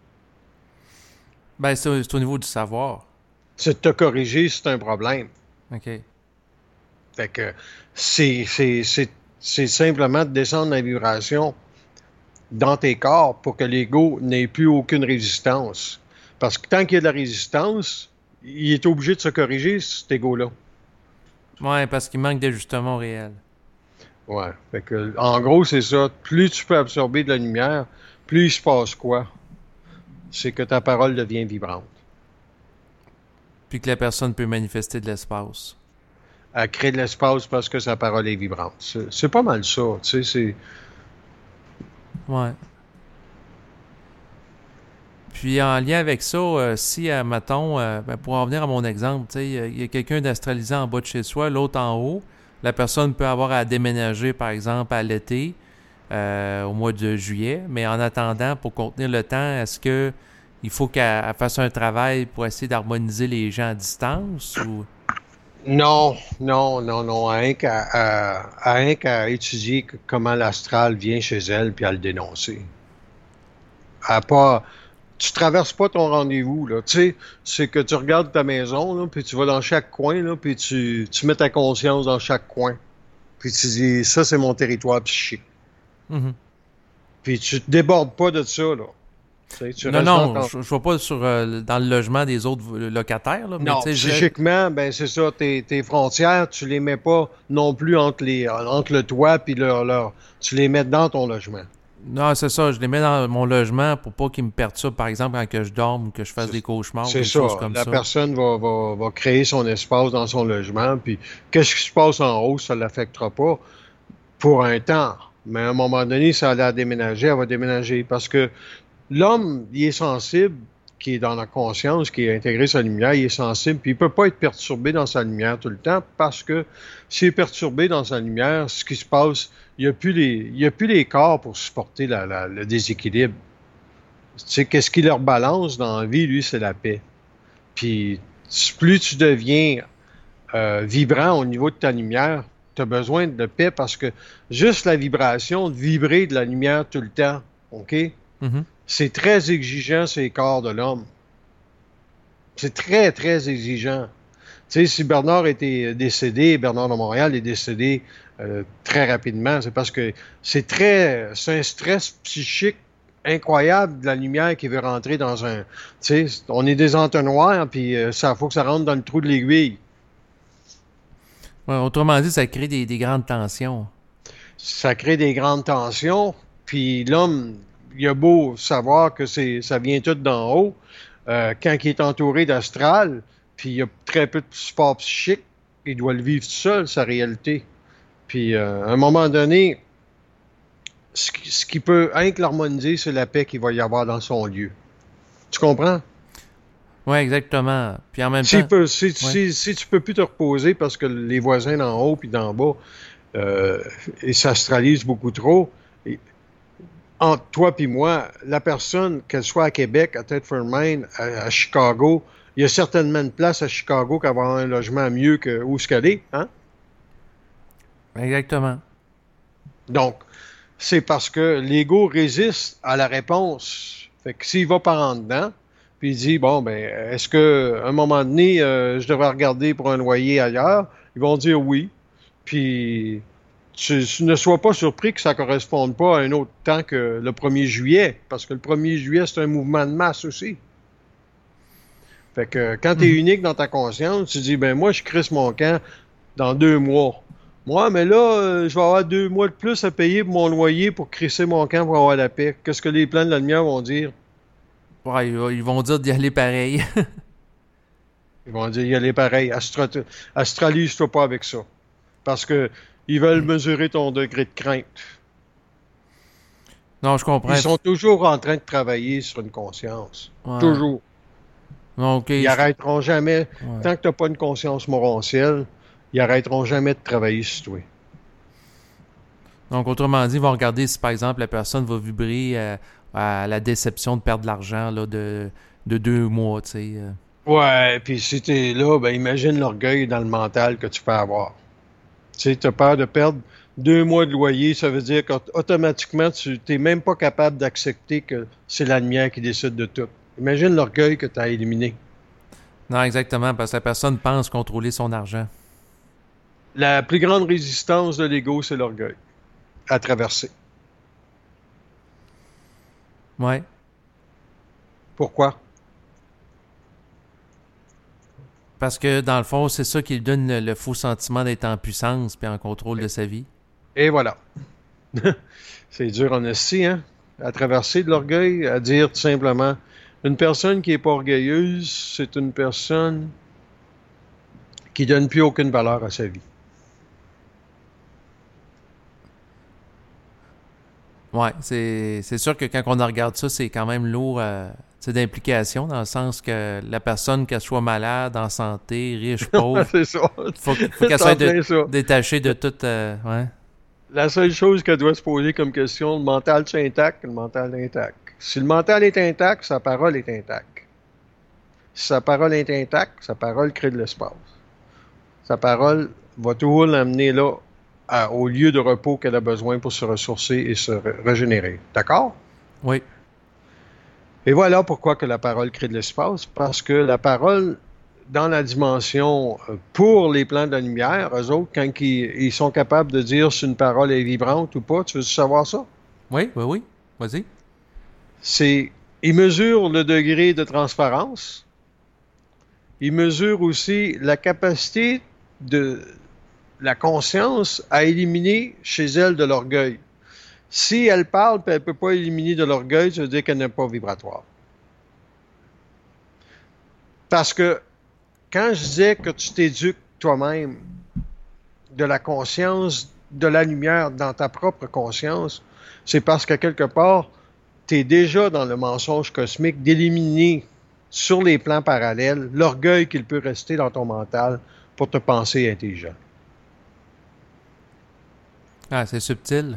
Ben, c'est, c'est au niveau du savoir. C'est de te corriger si c'est un problème. OK. Fait que c'est, c'est, c'est, c'est simplement de descendre la vibration dans tes corps pour que l'ego n'ait plus aucune résistance. Parce que tant qu'il y a de la résistance, il est obligé de se corriger, cet ego-là. Oui, parce qu'il manque d'ajustement réel. Ouais. Fait que, en gros, c'est ça. Plus tu peux absorber de la lumière, plus il se passe quoi? C'est que ta parole devient vibrante. Puis que la personne peut manifester de l'espace. Elle crée de l'espace parce que sa parole est vibrante. C'est, c'est pas mal ça. Tu sais, c'est... Ouais. Puis en lien avec ça, euh, si, euh, mettons, euh, ben, pour en venir à mon exemple, tu sais, il y a quelqu'un d'astralisé en bas de chez soi, l'autre en haut. La personne peut avoir à déménager, par exemple, à l'été, euh, au mois de juillet. Mais en attendant, pour contenir le temps, est-ce que il faut qu'elle fasse un travail pour essayer d'harmoniser les gens à distance ou... Non, non, non, non. À rien qu'à, à, à, rien qu'à étudier comment l'astral vient chez elle puis à le dénoncer. À pas... Tu traverses pas ton rendez-vous, là. Tu sais, c'est que tu regardes ta maison, là, puis tu vas dans chaque coin, là, puis tu, tu mets ta conscience dans chaque coin. Puis tu dis, ça, c'est mon territoire psychique. Mm-hmm. Puis tu te débordes pas de ça, là. Tu sais, tu non, non, ton... je ne vais pas sur, euh, dans le logement des autres locataires, là. Mais non, psychiquement, je... ben c'est ça, tes, tes frontières, tu les mets pas non plus entre, les, entre le toit puis leur, leur... Tu les mets dans ton logement. Non, c'est ça. Je les mets dans mon logement pour pas qu'ils me perturbent, par exemple, quand que je dorme ou que je fasse c'est, des cauchemars c'est ou des ça. choses comme la ça. La personne va, va, va créer son espace dans son logement, puis qu'est-ce qui se passe en haut, ça ne l'affectera pas pour un temps. Mais à un moment donné, ça allait déménager, elle va déménager. Parce que l'homme, il est sensible, qui est dans la conscience, qui a intégré sa lumière, il est sensible, puis il ne peut pas être perturbé dans sa lumière tout le temps, parce que s'il est perturbé dans sa lumière, ce qui se passe, il n'y a plus les, il y a plus les corps pour supporter la, la, le déséquilibre. Tu sais, qu'est-ce qui leur balance dans la vie, lui, c'est la paix. Puis, plus tu deviens euh, vibrant au niveau de ta lumière, tu as besoin de paix parce que juste la vibration, de vibrer de la lumière tout le temps, OK? Mm-hmm. C'est très exigeant, ces corps de l'homme. C'est très, très exigeant. Tu sais, si Bernard était décédé, Bernard de Montréal est décédé euh, très rapidement, c'est parce que c'est très, c'est un stress psychique incroyable de la lumière qui veut rentrer dans un... Tu sais, on est des entonnoirs, puis euh, ça faut que ça rentre dans le trou de l'aiguille. Ouais, autrement dit, ça crée des, des grandes tensions. Ça crée des grandes tensions, puis l'homme... Il a beau savoir que c'est, ça vient tout d'en haut, euh, quand il est entouré d'astral, puis il y a très peu de support psychique, il doit le vivre tout seul, sa réalité. Puis euh, à un moment donné, ce qui, ce qui peut rien que l'harmoniser, c'est la paix qu'il va y avoir dans son lieu. Tu comprends? Oui, exactement. Puis en même si temps... Peut, si, ouais. si, si tu peux plus te reposer parce que les voisins d'en haut puis d'en bas, euh, il s'astralise beaucoup trop. Et, entre toi et moi, la personne, qu'elle soit à Québec, à Thetford Mines, à, à Chicago, il y a certainement une place à Chicago qui va avoir un logement mieux que où ce qu'elle est, hein? Exactement. Donc, c'est parce que l'ego résiste à la réponse. Fait que s'il va par en dedans, puis il dit, bon, ben, est-ce que à un moment donné, euh, je devrais regarder pour un loyer ailleurs? Ils vont dire oui. Puis, tu, tu ne sois pas surpris que ça ne corresponde pas à un autre temps que le premier juillet, parce que le premier juillet, c'est un mouvement de masse aussi. Fait que quand tu es mm-hmm. unique dans ta conscience, tu dis, ben moi, je crisse mon camp dans deux mois. Moi, mais là, euh, je vais avoir deux mois de plus à payer pour mon loyer pour crisser mon camp pour avoir la paix. Qu'est-ce que les plans de la lumière vont dire? Ouais, ils vont dire d'y aller pareil. Ils vont dire d'y aller pareil. Astra- Astralise-toi pas avec ça. Parce que ils veulent mesurer ton degré de crainte. Non, je comprends. Ils sont toujours en train de travailler sur une conscience. Ouais. Toujours. Donc, ils je... n'arrêteront jamais. Ouais. Tant que tu n'as pas une conscience morontielle, ils n'arrêteront jamais de travailler sur toi. Donc, autrement dit, ils vont regarder si, par exemple, la personne va vibrer euh, à la déception de perdre de l'argent là, de, de deux mois, tu sais. Euh. Ouais, puis si tu es là, ben imagine l'orgueil dans le mental que tu peux avoir. Tu sais, tu as peur de perdre deux mois de loyer, ça veut dire qu'automatiquement, tu n'es même pas capable d'accepter que c'est la lumière qui décide de tout. Imagine l'orgueil que tu as éliminé. Non, exactement, parce que la personne pense contrôler son argent. La plus grande résistance de l'ego, c'est l'orgueil à traverser. Ouais. Pourquoi? Parce que, dans le fond, c'est ça qui lui donne le, le faux sentiment d'être en puissance et en contrôle de sa vie. Et voilà. C'est dur en esti, hein? À traverser de l'orgueil, à dire tout simplement, une personne qui n'est pas orgueilleuse, c'est une personne qui donne plus aucune valeur à sa vie. Oui, c'est, c'est sûr que quand on regarde ça, c'est quand même lourd euh, d'implication, dans le sens que la personne, qu'elle soit malade, en santé, riche, pauvre, c'est ça. faut, faut qu'elle soit de, détachée de tout... Euh, ouais. La seule chose qu'elle doit se poser comme question, le mental est intact, le mental est intact. Si le mental est intact, sa parole est intacte. Si sa parole est intacte, sa parole crée de l'espace. Sa parole va toujours l'amener là, À, au lieu de repos qu'elle a besoin pour se ressourcer et se re- régénérer. D'accord? Oui. Et voilà pourquoi que la parole crée de l'espace, parce que la parole, dans la dimension pour les plans de la lumière, eux autres, quand ils, ils sont capables de dire si une parole est vibrante ou pas, tu veux savoir ça? Oui, oui, oui. Vas-y. C'est, ils mesurent le degré de transparence. Ils mesurent aussi la capacité de la conscience à éliminer chez elle de l'orgueil. Si elle parle et elle ne peut pas éliminer de l'orgueil, ça veut dire qu'elle n'est pas vibratoire. Parce que quand je disais que tu t'éduques toi-même de la conscience, de la lumière dans ta propre conscience, c'est parce que quelque part, tu es déjà dans le mensonge cosmique d'éliminer sur les plans parallèles l'orgueil qu'il peut rester dans ton mental pour te penser intelligent. Ah, c'est subtil.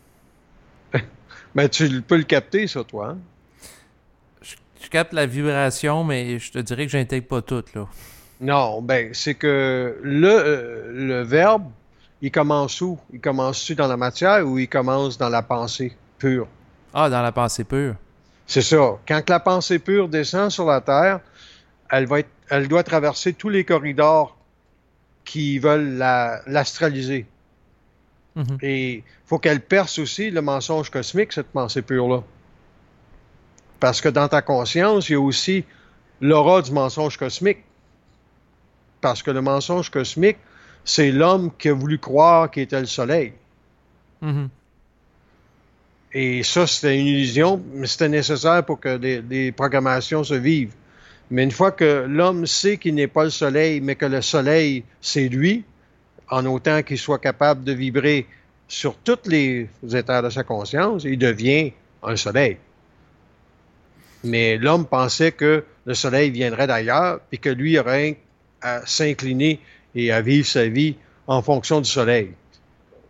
Ben, tu peux le capter, ça, toi. Hein? Je, je capte la vibration, mais je te dirais que je n'intègre pas tout, là. Non, ben, c'est que le, euh, le verbe, il commence où? Il commence-tu dans la matière ou il commence dans la pensée pure? Ah, dans la pensée pure. C'est ça. Quand la pensée pure descend sur la Terre, elle va être, elle doit traverser tous les corridors qui veulent la, l'astraliser. Mm-hmm. Et il faut qu'elle perce aussi le mensonge cosmique, cette pensée pure-là. Parce que dans ta conscience, il y a aussi l'aura du mensonge cosmique. Parce que le mensonge cosmique, c'est l'homme qui a voulu croire qu'il était le soleil. Mm-hmm. Et ça, c'était une illusion, mais c'était nécessaire pour que les, les programmations se vivent. Mais une fois que l'homme sait qu'il n'est pas le soleil, mais que le soleil, c'est lui, en autant qu'il soit capable de vibrer sur tous les états de sa conscience, il devient un soleil. Mais l'homme pensait que le soleil viendrait d'ailleurs, puis que lui aurait à s'incliner et à vivre sa vie en fonction du soleil.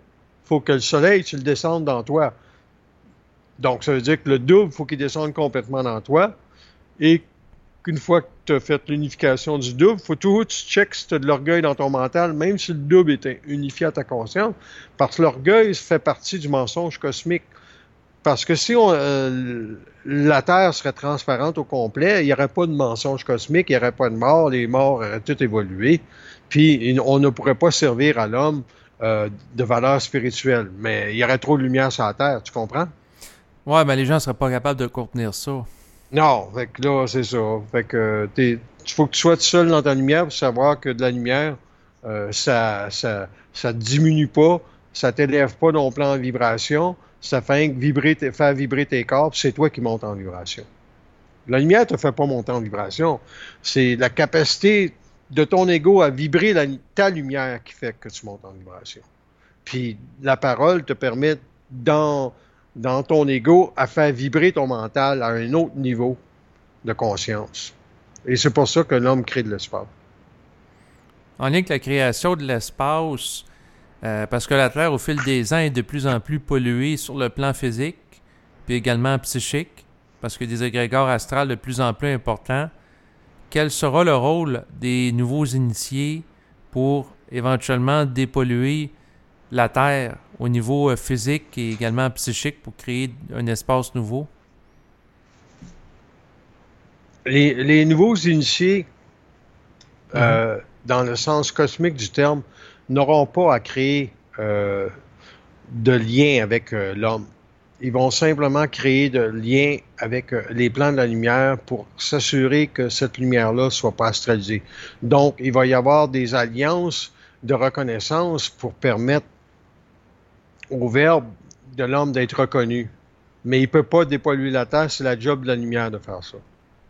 il faut que le soleil, tu le descendes dans toi. Donc, ça veut dire que le double, il faut qu'il descende complètement dans toi. Et qu'une fois que tu as fait l'unification du double, il faut toujours que tu checkes si tu as de l'orgueil dans ton mental, même si le double est unifié à ta conscience, parce que l'orgueil fait partie du mensonge cosmique. Parce que si on, euh, la Terre serait transparente au complet, il n'y aurait pas de mensonge cosmique, il n'y aurait pas de mort, les morts auraient tout évolué, puis on ne pourrait pas servir à l'homme euh, de valeur spirituelle. Mais il y aurait trop de lumière sur la Terre, tu comprends? Ouais, mais les gens ne seraient pas capables de contenir ça. Non, fait que là, c'est ça. Fait que il faut que tu sois tout seul dans ta lumière pour savoir que de la lumière, euh, ça, ça, ça te diminue pas, ça t'élève pas non plus en vibration, ça fait vibrer, faire vibrer tes corps, puis c'est toi qui montes en vibration. La lumière ne te fait pas monter en vibration. C'est la capacité de ton ego à vibrer la, ta lumière qui fait que tu montes en vibration. Puis la parole te permet, dans, dans ton ego, à faire vibrer ton mental à un autre niveau de conscience. Et c'est pour ça que l'homme crée de l'espace. En lien avec la création de l'espace, Euh, parce que la Terre, au fil des ans, est de plus en plus polluée sur le plan physique, puis également psychique, parce que des égrégores astrales de plus en plus importants. Quel sera le rôle des nouveaux initiés pour éventuellement dépolluer la Terre au niveau physique et également psychique pour créer un espace nouveau? Les, les nouveaux initiés, mm-hmm. euh, dans le sens cosmique du terme, n'auront pas à créer euh, de lien avec euh, l'homme. Ils vont simplement créer de liens avec euh, les plans de la lumière pour s'assurer que cette lumière-là ne soit pas astralisée. Donc, il va y avoir des alliances de reconnaissance pour permettre au verbe de l'homme d'être reconnu. Mais il ne peut pas dépolluer la Terre, c'est la job de la lumière de faire ça.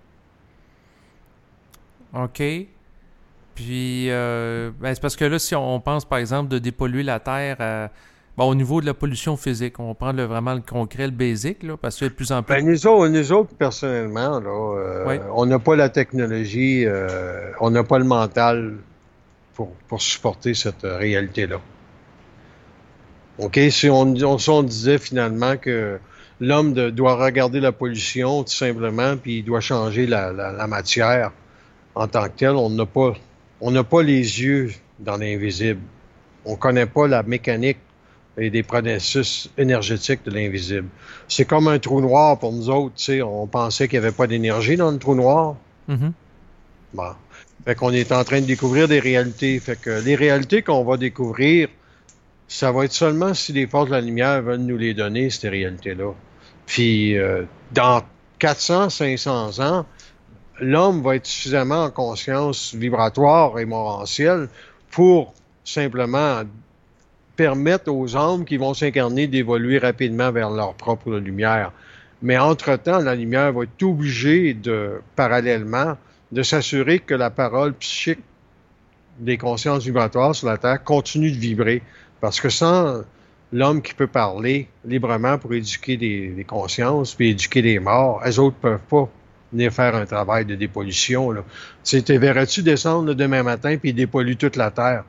OK. Puis, euh, ben c'est parce que là, si on pense, par exemple, de dépolluer la Terre euh, bon, au niveau de la pollution physique, on prend le, vraiment le concret, le basic, là, parce que de plus en plus... Ben, nous, autres, nous autres, personnellement, là, euh, oui. on n'a pas la technologie, euh, on n'a pas le mental pour, pour supporter cette euh, réalité-là. OK? Si on, on, si on disait finalement que l'homme de, doit regarder la pollution, tout simplement, puis il doit changer la, la, la matière en tant que telle, on n'a pas... On n'a pas les yeux dans l'invisible. On ne connaît pas la mécanique et des processus énergétiques de l'invisible. C'est comme un trou noir pour nous autres. Tu sais, on pensait qu'il n'y avait pas d'énergie dans le trou noir. Mm-hmm. Bon. Fait qu'on est en train de découvrir des réalités. Fait que les réalités qu'on va découvrir, ça va être seulement si les forces de la lumière veulent nous les donner, ces réalités-là. Puis, euh, dans quatre cents, cinq cents ans, l'homme va être suffisamment en conscience vibratoire et morantielle pour simplement permettre aux âmes qui vont s'incarner d'évoluer rapidement vers leur propre lumière. Mais entre-temps, la lumière va être obligée de, parallèlement, de s'assurer que la parole psychique des consciences vibratoires sur la Terre continue de vibrer. Parce que sans l'homme qui peut parler librement pour éduquer des, des consciences puis éduquer des morts, elles autres ne peuvent pas venir faire un travail de dépollution. Là. Tu sais, verrais-tu descendre là, demain matin puis dépolluer toute la Terre?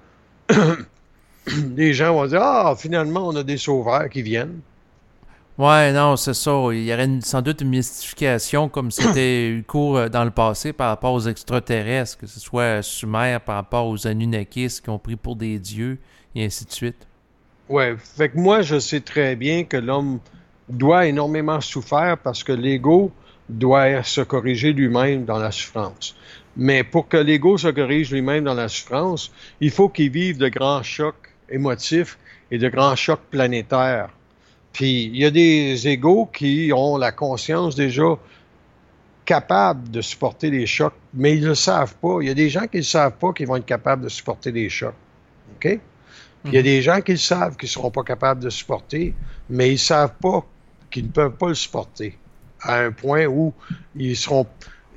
Les gens vont dire « Ah, finalement, on a des sauveurs qui viennent. » Ouais, non, c'est ça. Il y aurait une, sans doute une mystification comme c'était eu cours dans le passé par rapport aux extraterrestres, que ce soit Sumer par rapport aux Anunnakis qui ont pris pour des dieux, et ainsi de suite. Ouais, fait que moi, je sais très bien que l'homme doit énormément souffrir parce que l'ego doit se corriger lui-même dans la souffrance. Mais pour que l'ego se corrige lui-même dans la souffrance, il faut qu'il vive de grands chocs émotifs et de grands chocs planétaires. Puis, il y a des égos qui ont la conscience déjà capable de supporter les chocs, mais ils ne le savent pas. Il y a des gens qui ne savent pas qu'ils vont être capables de supporter les chocs. OK? Puis, il y a des gens qui le savent qu'ils ne seront pas capables de supporter, mais ils ne savent pas qu'ils ne peuvent pas le supporter. À un point où ils seront...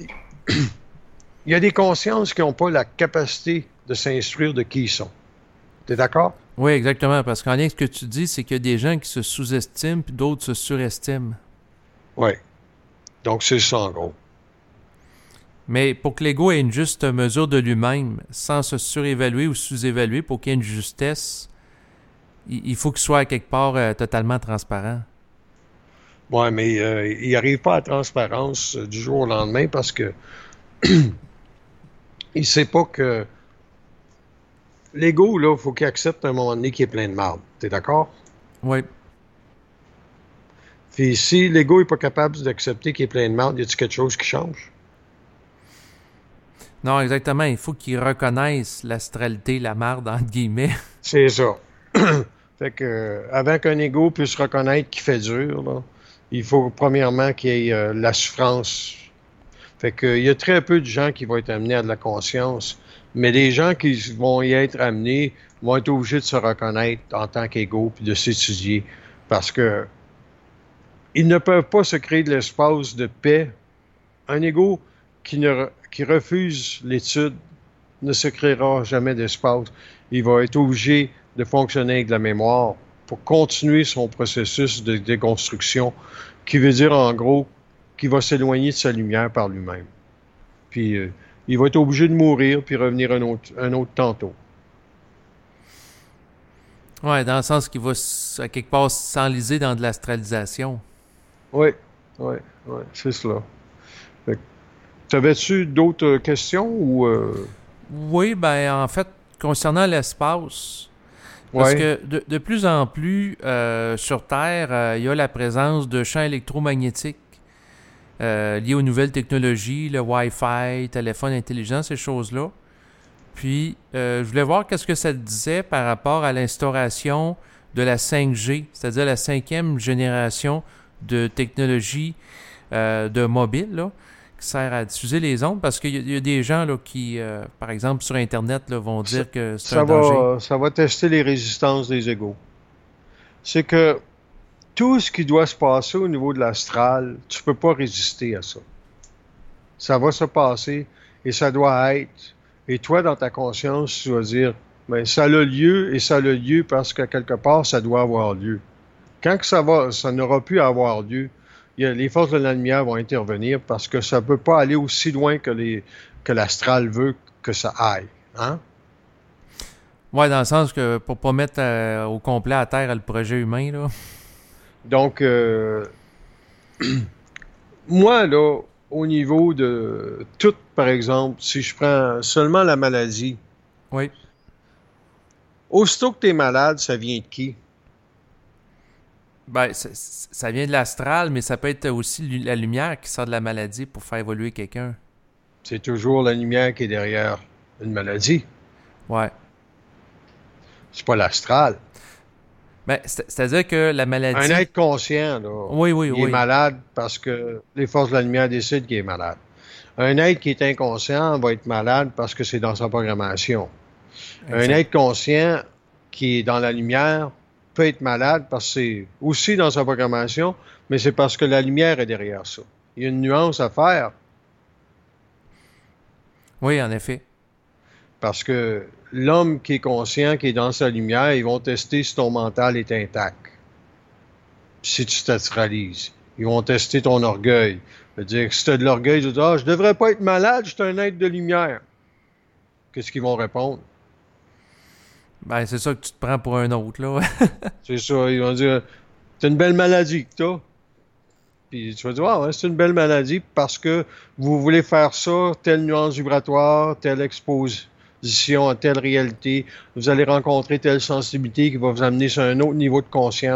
Il y a des consciences qui n'ont pas la capacité de s'instruire de qui ils sont. T'es d'accord? Oui, exactement. Parce qu'en lien avec ce que tu dis, c'est qu'il y a des gens qui se sous-estiment puis d'autres se surestiment. Oui. Donc, c'est ça, en gros. Mais pour que l'ego ait une juste mesure de lui-même, sans se surévaluer ou sous-évaluer, pour qu'il y ait une justesse, il, il faut qu'il soit à quelque part euh, totalement transparent. Oui, mais euh, il n'arrive pas à la transparence euh, du jour au lendemain parce que il sait pas que l'ego, là, il faut qu'il accepte à un moment donné qu'il est plein de marde. T'es d'accord? Oui. Puis si l'ego n'est pas capable d'accepter qu'il est plein de marde, y a-t-il quelque chose qui change? Non, exactement. Il faut qu'il reconnaisse l'astralité, la marde, entre guillemets. C'est ça. Fait que, euh, avant qu'un ego puisse reconnaître qu'il fait dur, là, il faut premièrement qu'il y ait euh, la souffrance. Fait que, il y a très peu de gens qui vont être amenés à de la conscience, mais les gens qui vont y être amenés vont être obligés de se reconnaître en tant qu'ego puis de s'étudier parce que ils ne peuvent pas se créer de l'espace de paix. Un ego qui, ne, qui refuse l'étude ne se créera jamais d'espace. Il va être obligé de fonctionner avec la mémoire pour continuer son processus de déconstruction, qui veut dire en gros qu'il va s'éloigner de sa lumière par lui-même. Puis euh, il va être obligé de mourir puis revenir un autre, un autre tantôt. Oui, dans le sens qu'il va à quelque part s'enliser dans de l'astralisation. Oui, oui, oui, c'est cela. T'avais-tu d'autres questions ou... Euh... Oui, ben en fait, concernant l'espace, parce Ouais. que de, de plus en plus euh, sur Terre, euh, il y a la présence de champs électromagnétiques euh, liés aux nouvelles technologies, le Wi-Fi, téléphone intelligent, ces choses-là. Puis, euh, je voulais voir qu'est-ce que ça te disait par rapport à l'instauration de la cinq G, c'est-à-dire la cinquième génération de technologie euh, de mobile, là, qui sert à diffuser les ondes, parce qu'il y, y a des gens là, qui, euh, par exemple, sur Internet, là, vont dire Ça, que c'est ça un danger. va, ça va tester les résistances des égos. C'est que tout ce qui doit se passer au niveau de l'astral, tu peux pas résister à ça. Ça va se passer et ça doit être. Et toi, dans ta conscience, tu vas dire, ben, ça a lieu et ça a lieu parce que quelque part, ça doit avoir lieu. Quand que ça va, ça n'aura plus à avoir lieu, il y a, les forces de la lumière vont intervenir parce que ça ne peut pas aller aussi loin que, les, que l'astral veut que ça aille. Hein? Ouais, dans le sens que pour pas mettre euh, au complet à terre le projet humain, là. Donc, euh, moi, là, au niveau de tout, par exemple, si je prends seulement la maladie, Oui. aussitôt que tu es malade, ça vient de qui? Ben, ça, ça vient de l'astral, mais ça peut être aussi la lumière qui sort de la maladie pour faire évoluer quelqu'un. C'est toujours la lumière qui est derrière une maladie. Ouais. C'est pas l'astral. Ben, c'est- c'est-à-dire que la maladie... Un être conscient, là, Oui, oui, il oui. est malade parce que les forces de la lumière décident qu'il est malade. Un être qui est inconscient va être malade parce que c'est dans sa programmation. Exact. Un être conscient qui est dans la lumière peut être malade parce que c'est aussi dans sa programmation, mais c'est parce que la lumière est derrière ça. Il y a une nuance à faire Oui, en effet. parce que l'homme qui est conscient, qui est dans sa lumière, ils vont tester si ton mental est intact. Si tu t'astralises. Ils vont tester ton orgueil. C'est-à-dire que si tu as de l'orgueil, tu dis « Ah, je devrais pas être malade, je suis un être de lumière. » Qu'est-ce qu'ils vont répondre? Ben, c'est ça que tu te prends pour un autre, là. C'est ça, ils vont dire « C'est une belle maladie que t'as. » Puis tu vas dire « Ah, ouais, c'est une belle maladie parce que vous voulez faire ça, telle nuance vibratoire, telle exposition à telle réalité. Vous allez rencontrer telle sensibilité qui va vous amener sur un autre niveau de conscience. »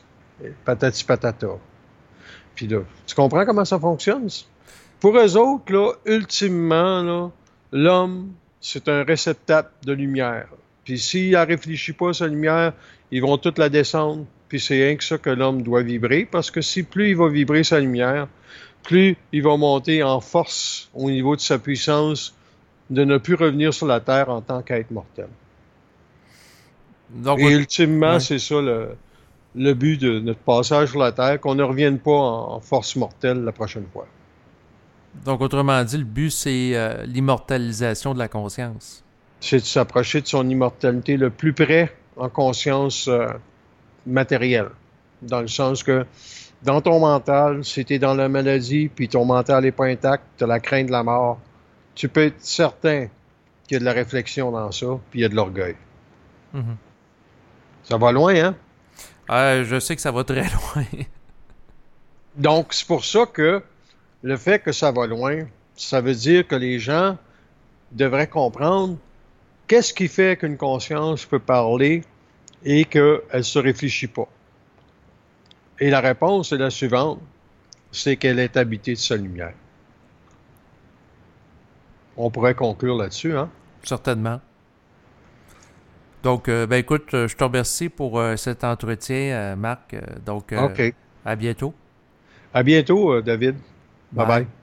Patati patata. Puis là, tu comprends comment ça fonctionne? Pour eux autres, là, ultimement, là, l'homme, c'est un réceptacle de lumière. Puis s'il ne réfléchit pas à sa lumière, ils vont toute la descendre. Puis c'est rien que ça que l'homme doit vibrer, parce que si plus il va vibrer sa lumière, plus il va monter en force au niveau de sa puissance de ne plus revenir sur la Terre en tant qu'être mortel. Donc, Et ultimement, ouais. c'est ça le, le but de notre passage sur la Terre, qu'on ne revienne pas en, en force mortelle la prochaine fois. Donc, autrement dit, le but, c'est euh, l'immortalisation de la conscience. C'est de s'approcher de son immortalité le plus près en conscience euh, matérielle. Dans le sens que dans ton mental, si tu es dans la maladie, puis ton mental n'est pas intact, tu as la crainte de la mort, tu peux être certain qu'il y a de la réflexion dans ça, puis il y a de l'orgueil. Mm-hmm. Ça va loin, hein? Euh, je sais que ça va très loin. Donc, c'est pour ça que le fait que ça va loin, ça veut dire que les gens devraient comprendre qu'est-ce qui fait qu'une conscience peut parler et qu'elle ne se réfléchit pas. Et la réponse est la suivante, c'est qu'elle est habitée de sa lumière. On pourrait conclure là-dessus, hein? Certainement. Donc, euh, ben écoute, je te remercie pour euh, cet entretien, euh, Marc. Euh, donc, euh, OK. à bientôt. À bientôt, euh, David. Bye Bye. bye.